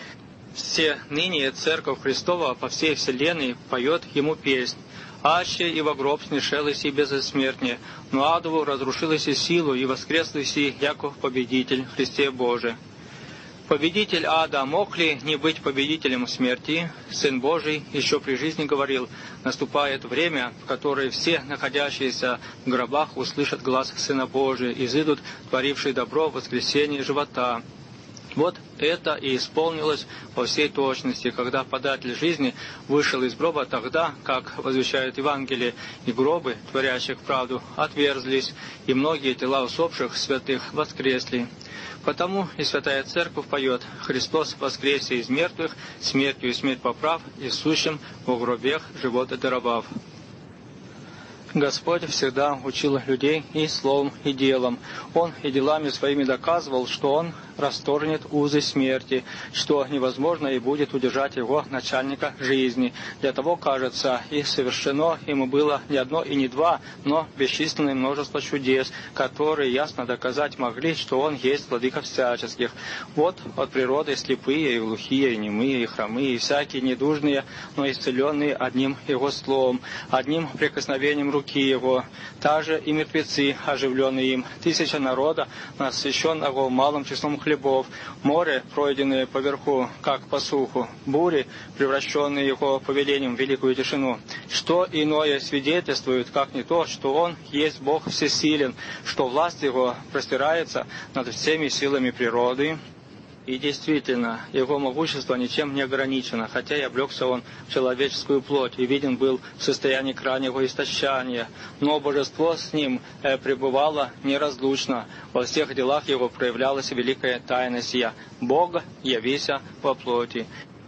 Все ныне Церковь Христова по всей вселенной поет Ему песнь: «Аще и во гроб снишелась и безсмертнее, но адову разрушилась и силу, и воскреслась и яко победитель в Христе Божий». Победитель ада мог ли не быть победителем смерти? Сын Божий еще при жизни говорил: «Наступает время, в которое все находящиеся в гробах услышат глас Сына Божия, изыдут творившие добро в воскресенье живота». Вот это и исполнилось во всей точности, когда податель жизни вышел из гроба, тогда, как возвещает Евангелие, и гробы, творящих правду, отверзлись, и многие тела усопших святых воскресли. Потому и Святая Церковь поет: «Христос воскресе из мертвых, смертью и смерть поправ, и сущим во гробех живота даровав». Господь всегда учил людей и словом, и делом. Он и делами своими доказывал, что Он расторгнет узы смерти, что невозможно и будет удержать его, начальника жизни. Для того, кажется, и совершено ему было не одно и не два, но бесчисленное множество чудес, которые ясно доказать могли, что Он есть владыка всяческих. Вот от природы слепые, и глухие, и немые, и хромые, и всякие недужные, но исцеленные одним Его словом, одним прикосновением руки Его. Также и мертвецы, оживленные им, тысяча народа, насыщенного малым числом хлебов, море, пройденное поверху, как по суху, бури, превращенные Его повелением в великую тишину. Что иное свидетельствует, как не то, что Он есть Бог всесилен, что власть Его простирается над всеми силами природы. И действительно, Его могущество ничем не ограничено, хотя и облегся Он в человеческую плоть, и виден был в состоянии крайнего истощания. Но Божество с Ним э, пребывало неразлучно. Во всех делах Его проявлялась великая тайна сия: Бог явися во плоти.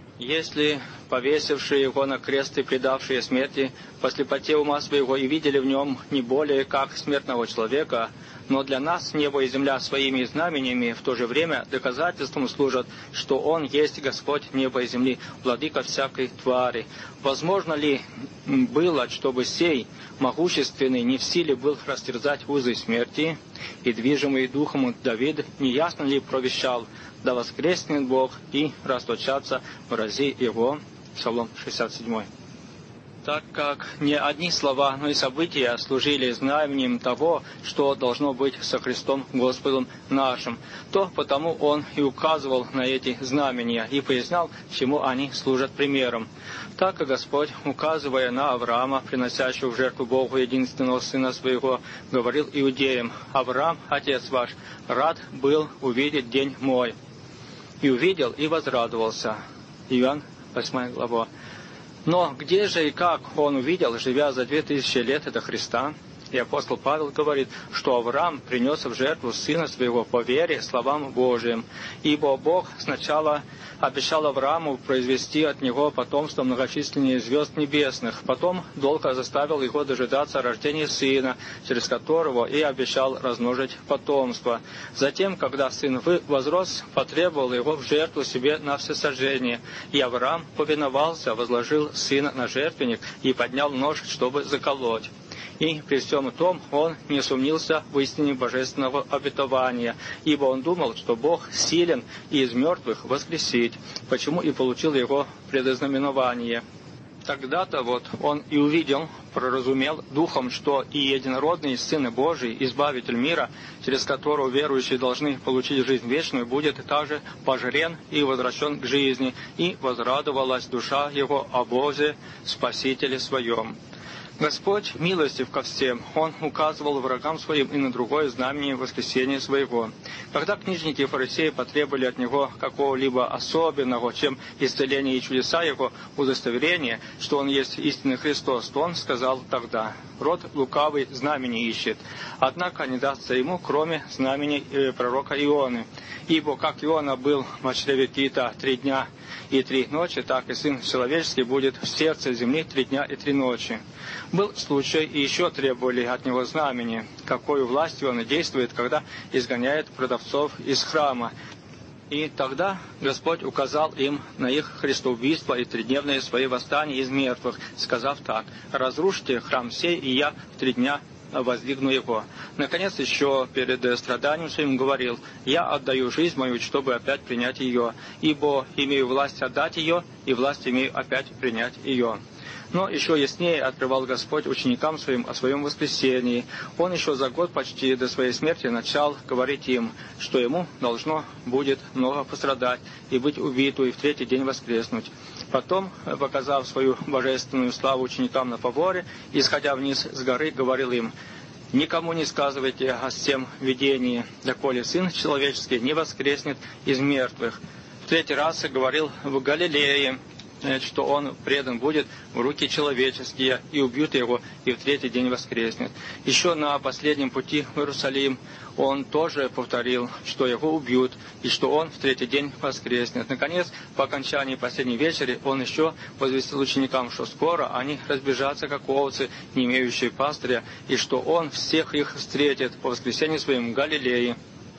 Если повесившие Его на крест и предавшие смерти по слепоте ума своего и видели в Нем не более как смертного человека, но для нас небо и земля своими знамениями в то же время доказательством служат, что Он есть Господь неба и земли, владыка всякой твари. Возможно ли было, чтобы сей могущественный не в силе был растерзать узы смерти? И движимый духом Давид неясно ли провещал: «Да воскреснет Бог и расточатся врази Его». Псалом шестьдесят семь. Так как не одни слова, но и события служили знаменем того, что должно быть со Христом Господом нашим, то потому Он и указывал на эти знамения и пояснял, чему они служат примером. Так как Господь, указывая на Авраама, приносящего в жертву Богу единственного сына своего, говорил иудеям: «Авраам, отец ваш, рад был увидеть день мой, и увидел, и возрадовался». Иоанн восьмая глава. Но где же и как он увидел, живя за две тысячи лет до Христа? И апостол Павел говорит, что Авраам принес в жертву сына своего по вере словам Божиим. Ибо Бог сначала обещал Аврааму произвести от него потомство многочисленнее звезд небесных. Потом долго заставил его дожидаться рождения сына, через которого и обещал размножить потомство. Затем, когда сын возрос, потребовал его в жертву себе на всесожжение. И Авраам повиновался, возложил сына на жертвенник и поднял нож, чтобы заколоть. И при всем том он не усомнился в истине божественного обетования, ибо он думал, что Бог силен и из мертвых воскресить, почему и получил его предознаменование. Тогда-то вот он и увидел, проразумел духом, что и единородный Сын Божий, Избавитель мира, через которого верующие должны получить жизнь вечную, будет также пожрен и возвращен к жизни, и возрадовалась душа его о Боге, Спасителе своем. Господь милостив ко всем, Он указывал врагам своим и на другое знамение воскресения своего. Когда книжники и фарисеи потребовали от Него какого-либо особенного, чем исцеление и чудеса Его, удостоверение, что Он есть истинный Христос, то Он сказал тогда: «Род лукавый знамени ищет, однако не дастся ему, кроме знамени э, пророка Ионы. Ибо как Иона был в чреве кита три дня и три ночи, так и Сын Человеческий будет в сердце земли три дня и три ночи». Был случай, и еще требовали от него знамени, какой властью он действует, когда изгоняет продавцов из храма. И тогда Господь указал им на их христоубийство и тридневное свои восстание из мертвых, сказав так: «Разрушьте храм сей, и я в три дня воздвигну его». Наконец, еще перед страданием своим говорил: «Я отдаю жизнь мою, чтобы опять принять ее, ибо имею власть отдать ее, и власть имею опять принять ее». Но еще яснее открывал Господь ученикам своим о своем воскресении. Он еще за год почти до своей смерти начал говорить им, что ему должно будет много пострадать и быть убиту, и в третий день воскреснуть. Потом, показав свою божественную славу ученикам на фаворе, исходя вниз с горы, говорил им: «Никому не сказывайте о всем видении, доколе Сын Человеческий не воскреснет из мертвых». В третий раз говорил в Галилее, что он предан будет в руки человеческие, и убьют его, и в третий день воскреснет. Еще на последнем пути в Иерусалим он тоже повторил, что его убьют, и что он в третий день воскреснет. Наконец, по окончании последней вечери, он еще возвестил ученикам, что скоро они разбежатся, как овцы, не имеющие пастыря, и что он всех их встретит по воскресении своим в Галилее.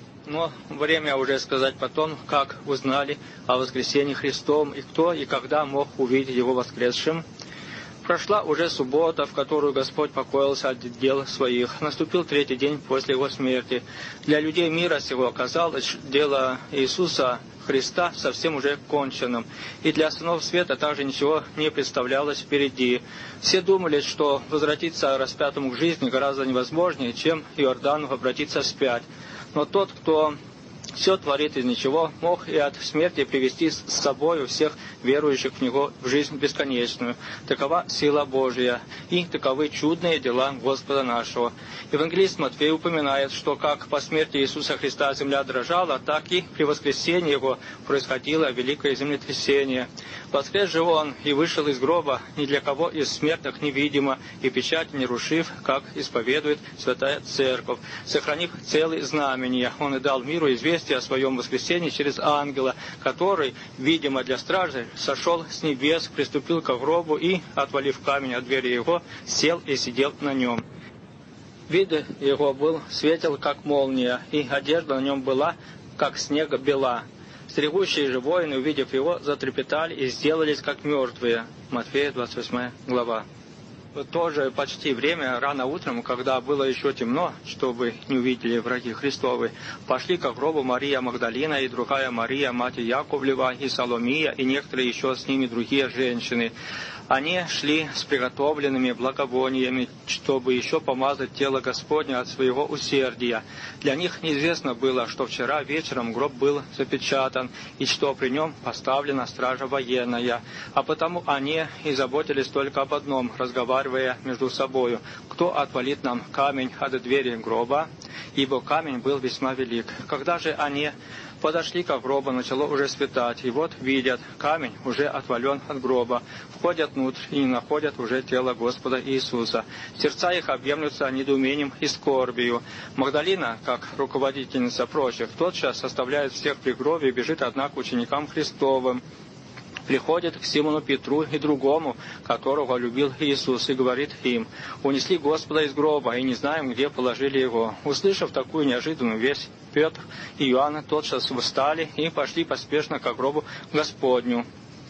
Но время уже сказать потом, как узнали о воскресении Христом, и кто и когда мог увидеть Его воскресшим. Прошла уже суббота, в которую Господь покоился от дел своих. Наступил третий день после Его смерти. Для людей мира сего оказалось дело Иисуса Христа совсем уже конченным. И для сынов света также ничего не представлялось впереди. Все думали, что возвратиться распятому к жизни гораздо невозможнее, чем Иордану обратиться вспять. Но тот, кто все творит из ничего, мог и от смерти привести с собой всех верующих в Него в жизнь бесконечную. Такова сила Божия, и таковы чудные дела Господа нашего. Евангелист Матфей упоминает, что как по смерти Иисуса Христа земля дрожала, так и при воскресении Его происходило великое землетрясение. Воскрес же Он и вышел из гроба, ни для кого из смертных невидимо, и печать не рушив, как исповедует Святая Церковь. Сохранив целые знамения, Он и дал миру известие о Своем воскресении через ангела, который, видимо для стражи, сошел с небес, приступил к гробу и, отвалив камень от двери его, сел и сидел на нем. Вид его был светел, как молния, и одежда на нем была, как снег бела. Стригущие же воины, увидев его, затрепетали и сделались, как мертвые. Матфея, двадцать восьмая глава. В то же почти время, рано утром, когда было еще темно, чтобы не увидели враги Христовы, пошли к гробу Мария Магдалина и другая Мария, мать Яковлева, и Соломия, и некоторые еще с ними другие женщины. Они шли с приготовленными благовониями, чтобы еще помазать тело Господне от своего усердия. Для них неизвестно было, что вчера вечером гроб был запечатан, и что при нем поставлена стража военная. А потому они и заботились только об одном, разговаривая между собою: кто отвалит нам камень от двери гроба, ибо камень был весьма велик. Когда же они Подошли к гробу, начало уже светать, и вот видят, камень уже отвален от гроба. Входят внутрь и не находят уже тело Господа Иисуса. Сердца их объемлются недоумением и скорбию. Магдалина, как руководительница прочих, тотчас оставляет всех при гробе и бежит, однако, к ученикам Христовым. Приходит к Симону Петру и другому, которого любил Иисус, и говорит им: «Унесли Господа из гроба, и не знаем, где положили его». Услышав такую неожиданную весть, Петр и Иоанн тотчас встали и пошли поспешно к гробу Господню.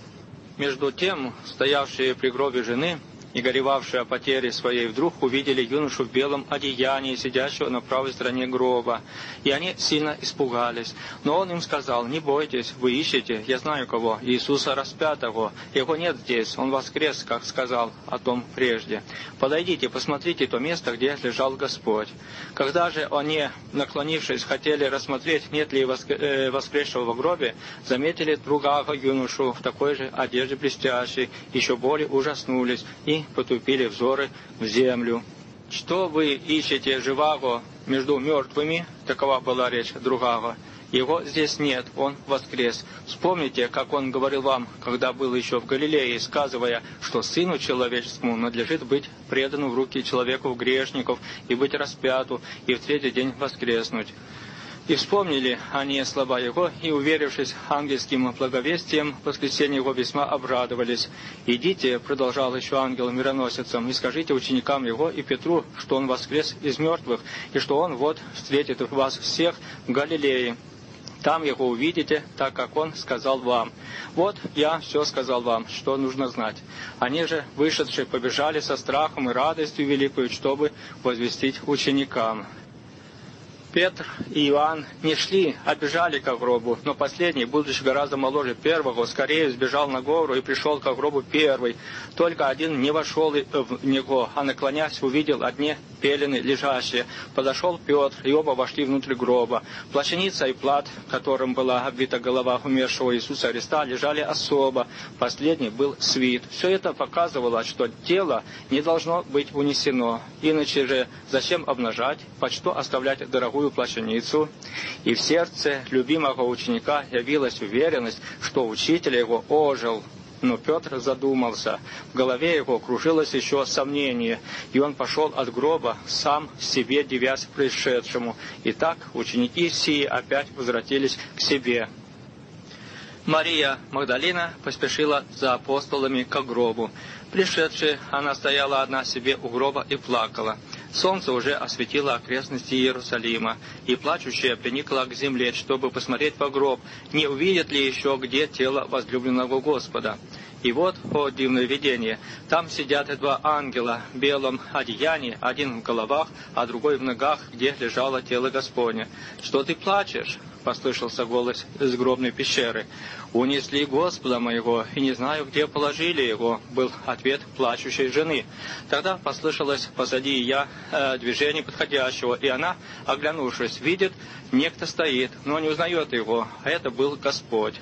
Между тем, стоявшие при гробе жены и горевавшие о потере своей, вдруг увидели юношу в белом одеянии, сидящего на правой стороне гроба. И они сильно испугались. Но он им сказал: «Не бойтесь, вы ищете, я знаю кого, Иисуса распятого. Его нет здесь, он воскрес, как сказал о том прежде. Подойдите, посмотрите то место, где лежал Господь». Когда же они, наклонившись, хотели рассмотреть, нет ли воскресшего в гробе, заметили другого юношу в такой же одежде блестящей, еще более ужаснулись и потупили взоры в землю. «Что вы ищете живаго между мертвыми?» Такова была речь другого. «Его здесь нет, он воскрес. Вспомните, как он говорил вам, когда был еще в Галилее, сказывая, что Сыну Человеческому надлежит быть предану в руки человеков грешников и быть распяту, и в третий день воскреснуть». И вспомнили они слова его, и, уверившись ангельским благовестием, в воскресенье его весьма обрадовались. «Идите, — продолжал еще ангел мироносицам, — и скажите ученикам его и Петру, что он воскрес из мертвых, и что он вот встретит вас всех в Галилее. Там его увидите, так как он сказал вам. Вот я все сказал вам, что нужно знать». Они же, вышедшие, побежали со страхом и радостью великою, чтобы возвестить ученикам. Петр и Иоанн не шли, а бежали к гробу, но последний, будучи гораздо моложе первого, скорее сбежал на гору и пришел к гробу первый. Только один не вошел в него, а, наклонясь, увидел одни пелены лежащие. Подошел Петр, и оба вошли внутрь гроба. Плащаница и плат, которым была обвита голова умершего Иисуса Христа, лежали особо. Последний был свит. Все это показывало, что тело не должно быть унесено. Иначе же зачем обнажать, под что оставлять дорогую плащаницу? И в сердце любимого ученика явилась уверенность, что учитель его ожил. Но Петр задумался. В голове его кружилось еще сомнение, и он пошел от гроба, сам себе дивясь происшедшему. Итак, ученики сии опять возвратились к себе. Мария Магдалина поспешила за апостолами к гробу. Пришедшая, она стояла одна себе у гроба и плакала. Солнце уже осветило окрестности Иерусалима, и плачущая приникла к земле, чтобы посмотреть в гроб, не увидит ли еще где тело возлюбленного Господа. И вот, о дивное видение, там сидят два ангела в белом одеянии, один в головах, а другой в ногах, где лежало тело Господне. «Что ты плачешь?» — послышался голос из гробной пещеры. «Унесли Господа моего, и не знаю, где положили его», — был ответ плачущей жены. Тогда послышалось позади я э, движение подходящего, и она, оглянувшись, видит, некто стоит, но не узнает его, а это был Господь.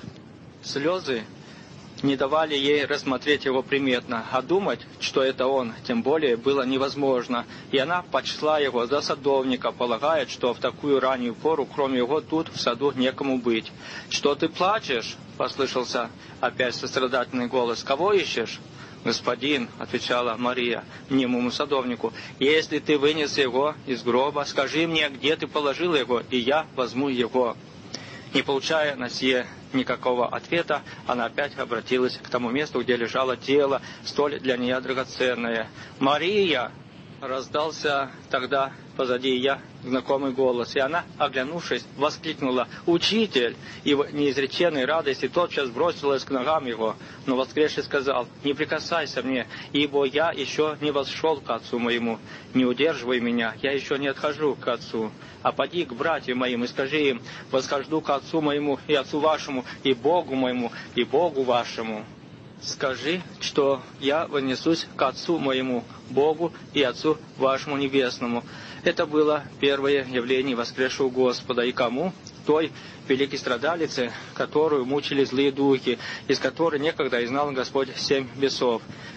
Слезы не давали ей рассмотреть его приметно, а думать, что это он, тем более было невозможно. И она почла его за садовника, полагая, что в такую раннюю пору, кроме его, тут в саду некому быть. «Что ты плачешь?» — послышался опять сострадательный голос. «Кого ищешь?» «Господин», — отвечала Мария немому садовнику, — «если ты вынес его из гроба, скажи мне, где ты положил его, и я возьму его». Не получая на сие никакого ответа, она опять обратилась к тому месту, где лежало тело, столь для нее драгоценное. «Мария!» — раздался тогда позади я знакомый голос, и она, оглянувшись, воскликнула: «Учитель!» И в неизреченной радости тотчас бросилась к ногам его. Но воскресший сказал: «Не прикасайся мне, ибо я еще не восшел к Отцу моему. Не удерживай меня, я еще не отхожу к Отцу. А поди к братьям моим и скажи им: восхожду к Отцу моему и Отцу вашему, и Богу моему, и Богу вашему». Скажи, что я вознесусь к Отцу моему, Богу и Отцу вашему небесному. Это было первое явление воскресшего Господа. И кому? Той великой страдалице, которую мучили злые духи, из которой некогда изгнал Господь семь бесов.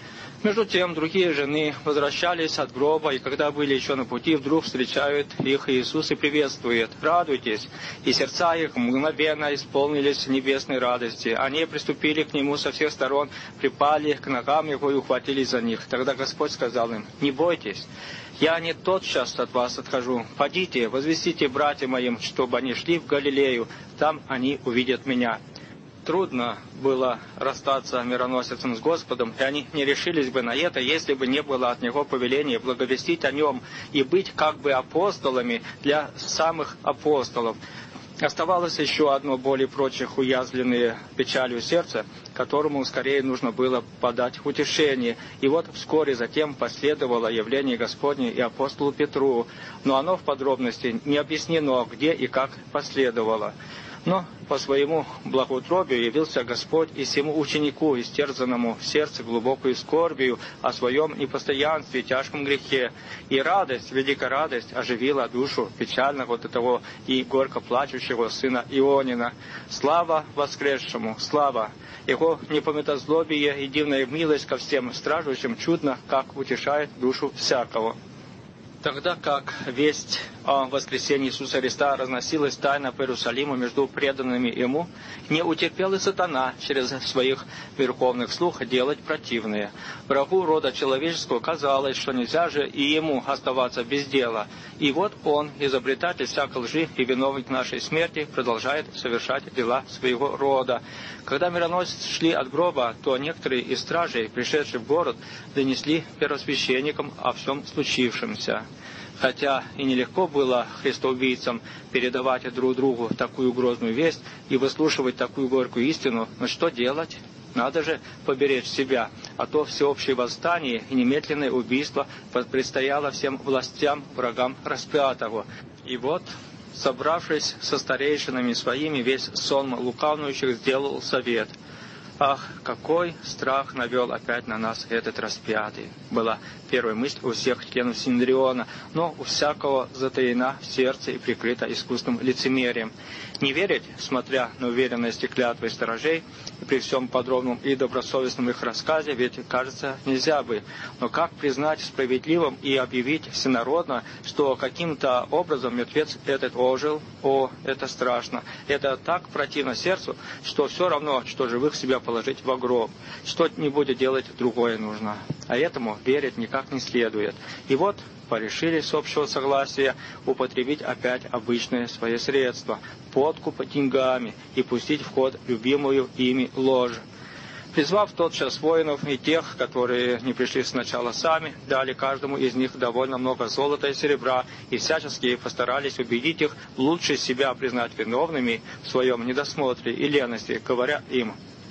Между тем, другие жены возвращались от гроба, и когда были еще на пути, вдруг встречают их Иисус и приветствует: «Радуйтесь!» И сердца их мгновенно исполнились небесной радости. Они приступили к Нему со всех сторон, припали к ногам Его и ухватились за них. Тогда Господь сказал им: «Не бойтесь, я не тотчас от вас отхожу. Подите, возвестите братьям моим, чтобы они шли в Галилею, там они увидят Меня». Трудно было расстаться мироносицам с Господом, и они не решились бы на это, если бы не было от Него повеления благовестить о Нем и быть как бы апостолами для самых апостолов. Оставалось еще одно более прочих уязвленное печалью сердца, которому скорее нужно было подать утешение. И вот вскоре затем последовало явление Господне и апостолу Петру, но оно в подробности не объяснено, где и как последовало. Но по своему благоутробию явился Господь и сему ученику, истерзанному в сердце глубокою скорбию о своем непостоянстве и тяжком грехе. И радость, великая радость, оживила душу печального до того и горько плачущего сына Ионина. Слава воскресшему, слава! Его непомятозлобие и дивная милость ко всем страждущим чудно, как утешает душу всякого. Тогда как весть о воскресении Иисуса Христа разносилась тайно по Иерусалиму между преданными Ему, не утерпел и сатана через своих верховных слуг делать противные. Врагу рода человеческого казалось, что нельзя же и ему оставаться без дела. И вот он, изобретатель всякой лжи и виновник нашей смерти, продолжает совершать дела своего рода. Когда мироносцы шли от гроба, то некоторые из стражей, пришедшие в город, донесли первосвященникам о всем случившемся. Хотя и нелегко было христоубийцам передавать друг другу такую грозную весть и выслушивать такую горькую истину, но что делать? Надо же поберечь себя, а то всеобщее восстание и немедленное убийство предстояло всем властям, врагам распятого. И вот, собравшись со старейшинами своими, весь сон лукавнующих сделал совет. «Ах, какой страх навел опять на нас этот распятый!» была первая мысль у всех членов Синедриона, но у всякого затаена в сердце и прикрыта искусным лицемерием. Не верить, смотря на уверенность и клятвы сторожей, и при всем подробном и добросовестном их рассказе, ведь, кажется, нельзя бы. Но как признать справедливым и объявить всенародно, что каким-то образом мертвец этот ожил? О, это страшно! Это так противно сердцу, что все равно, что живых себя положить в гроб. Что-нибудь делать другое нужно. А этому верить никак не следует. И вот порешили с общего согласия употребить опять обычное свое средство – подкуп деньгами и пустить в ход любимую ими ложь. Призвав тотчас воинов и тех, которые не пришли сначала сами, дали каждому из них довольно много золота и серебра, и всячески постарались убедить их лучше себя признать виновными в своем недосмотре и лености, говоря им: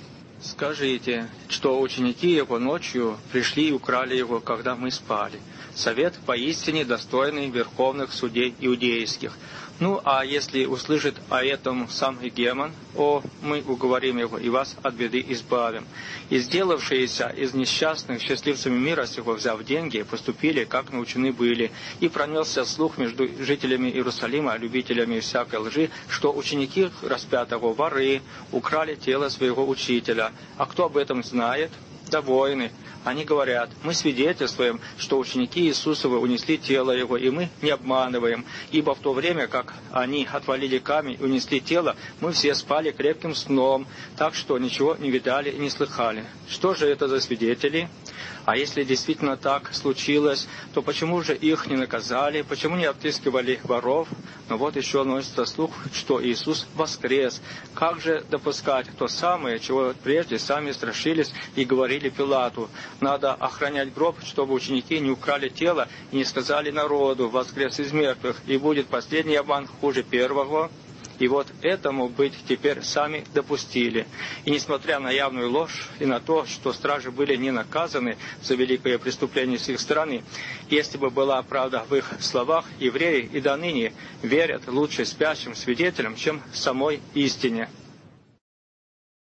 «Скажите, что ученики его ночью пришли и украли его, когда мы спали. Совет поистине достойный верховных судей иудейских. Ну, а если услышит о этом сам Егемон, о, мы уговорим его и вас от беды избавим». И сделавшиеся из несчастных счастливцами мира сего, взяв деньги, поступили, как научены были. И пронесся слух между жителями Иерусалима, любителями всякой лжи, что ученики распятого воры украли тело своего учителя. А кто об этом знает? Да воины. Они говорят: мы свидетельствуем, что ученики Иисусовы унесли тело Его, и мы не обманываем, ибо в то время, как они отвалили камень и унесли тело, мы все спали крепким сном, так что ничего не видали и не слыхали. Что же это за свидетели? А если действительно так случилось, то почему же их не наказали, почему не отыскивали воров? Но вот еще носится слух, что Иисус воскрес. Как же допускать то самое, чего прежде сами страшились и говорили Пилату? Надо охранять гроб, чтобы ученики не украли тело и не сказали народу: воскрес из мертвых, и будет последний обман хуже первого. И вот этому быть теперь сами допустили. И несмотря на явную ложь и на то, что стражи были не наказаны за великое преступление с их стороны, если бы была правда в их словах, евреи и до ныне верят лучше спящим свидетелям, чем самой истине.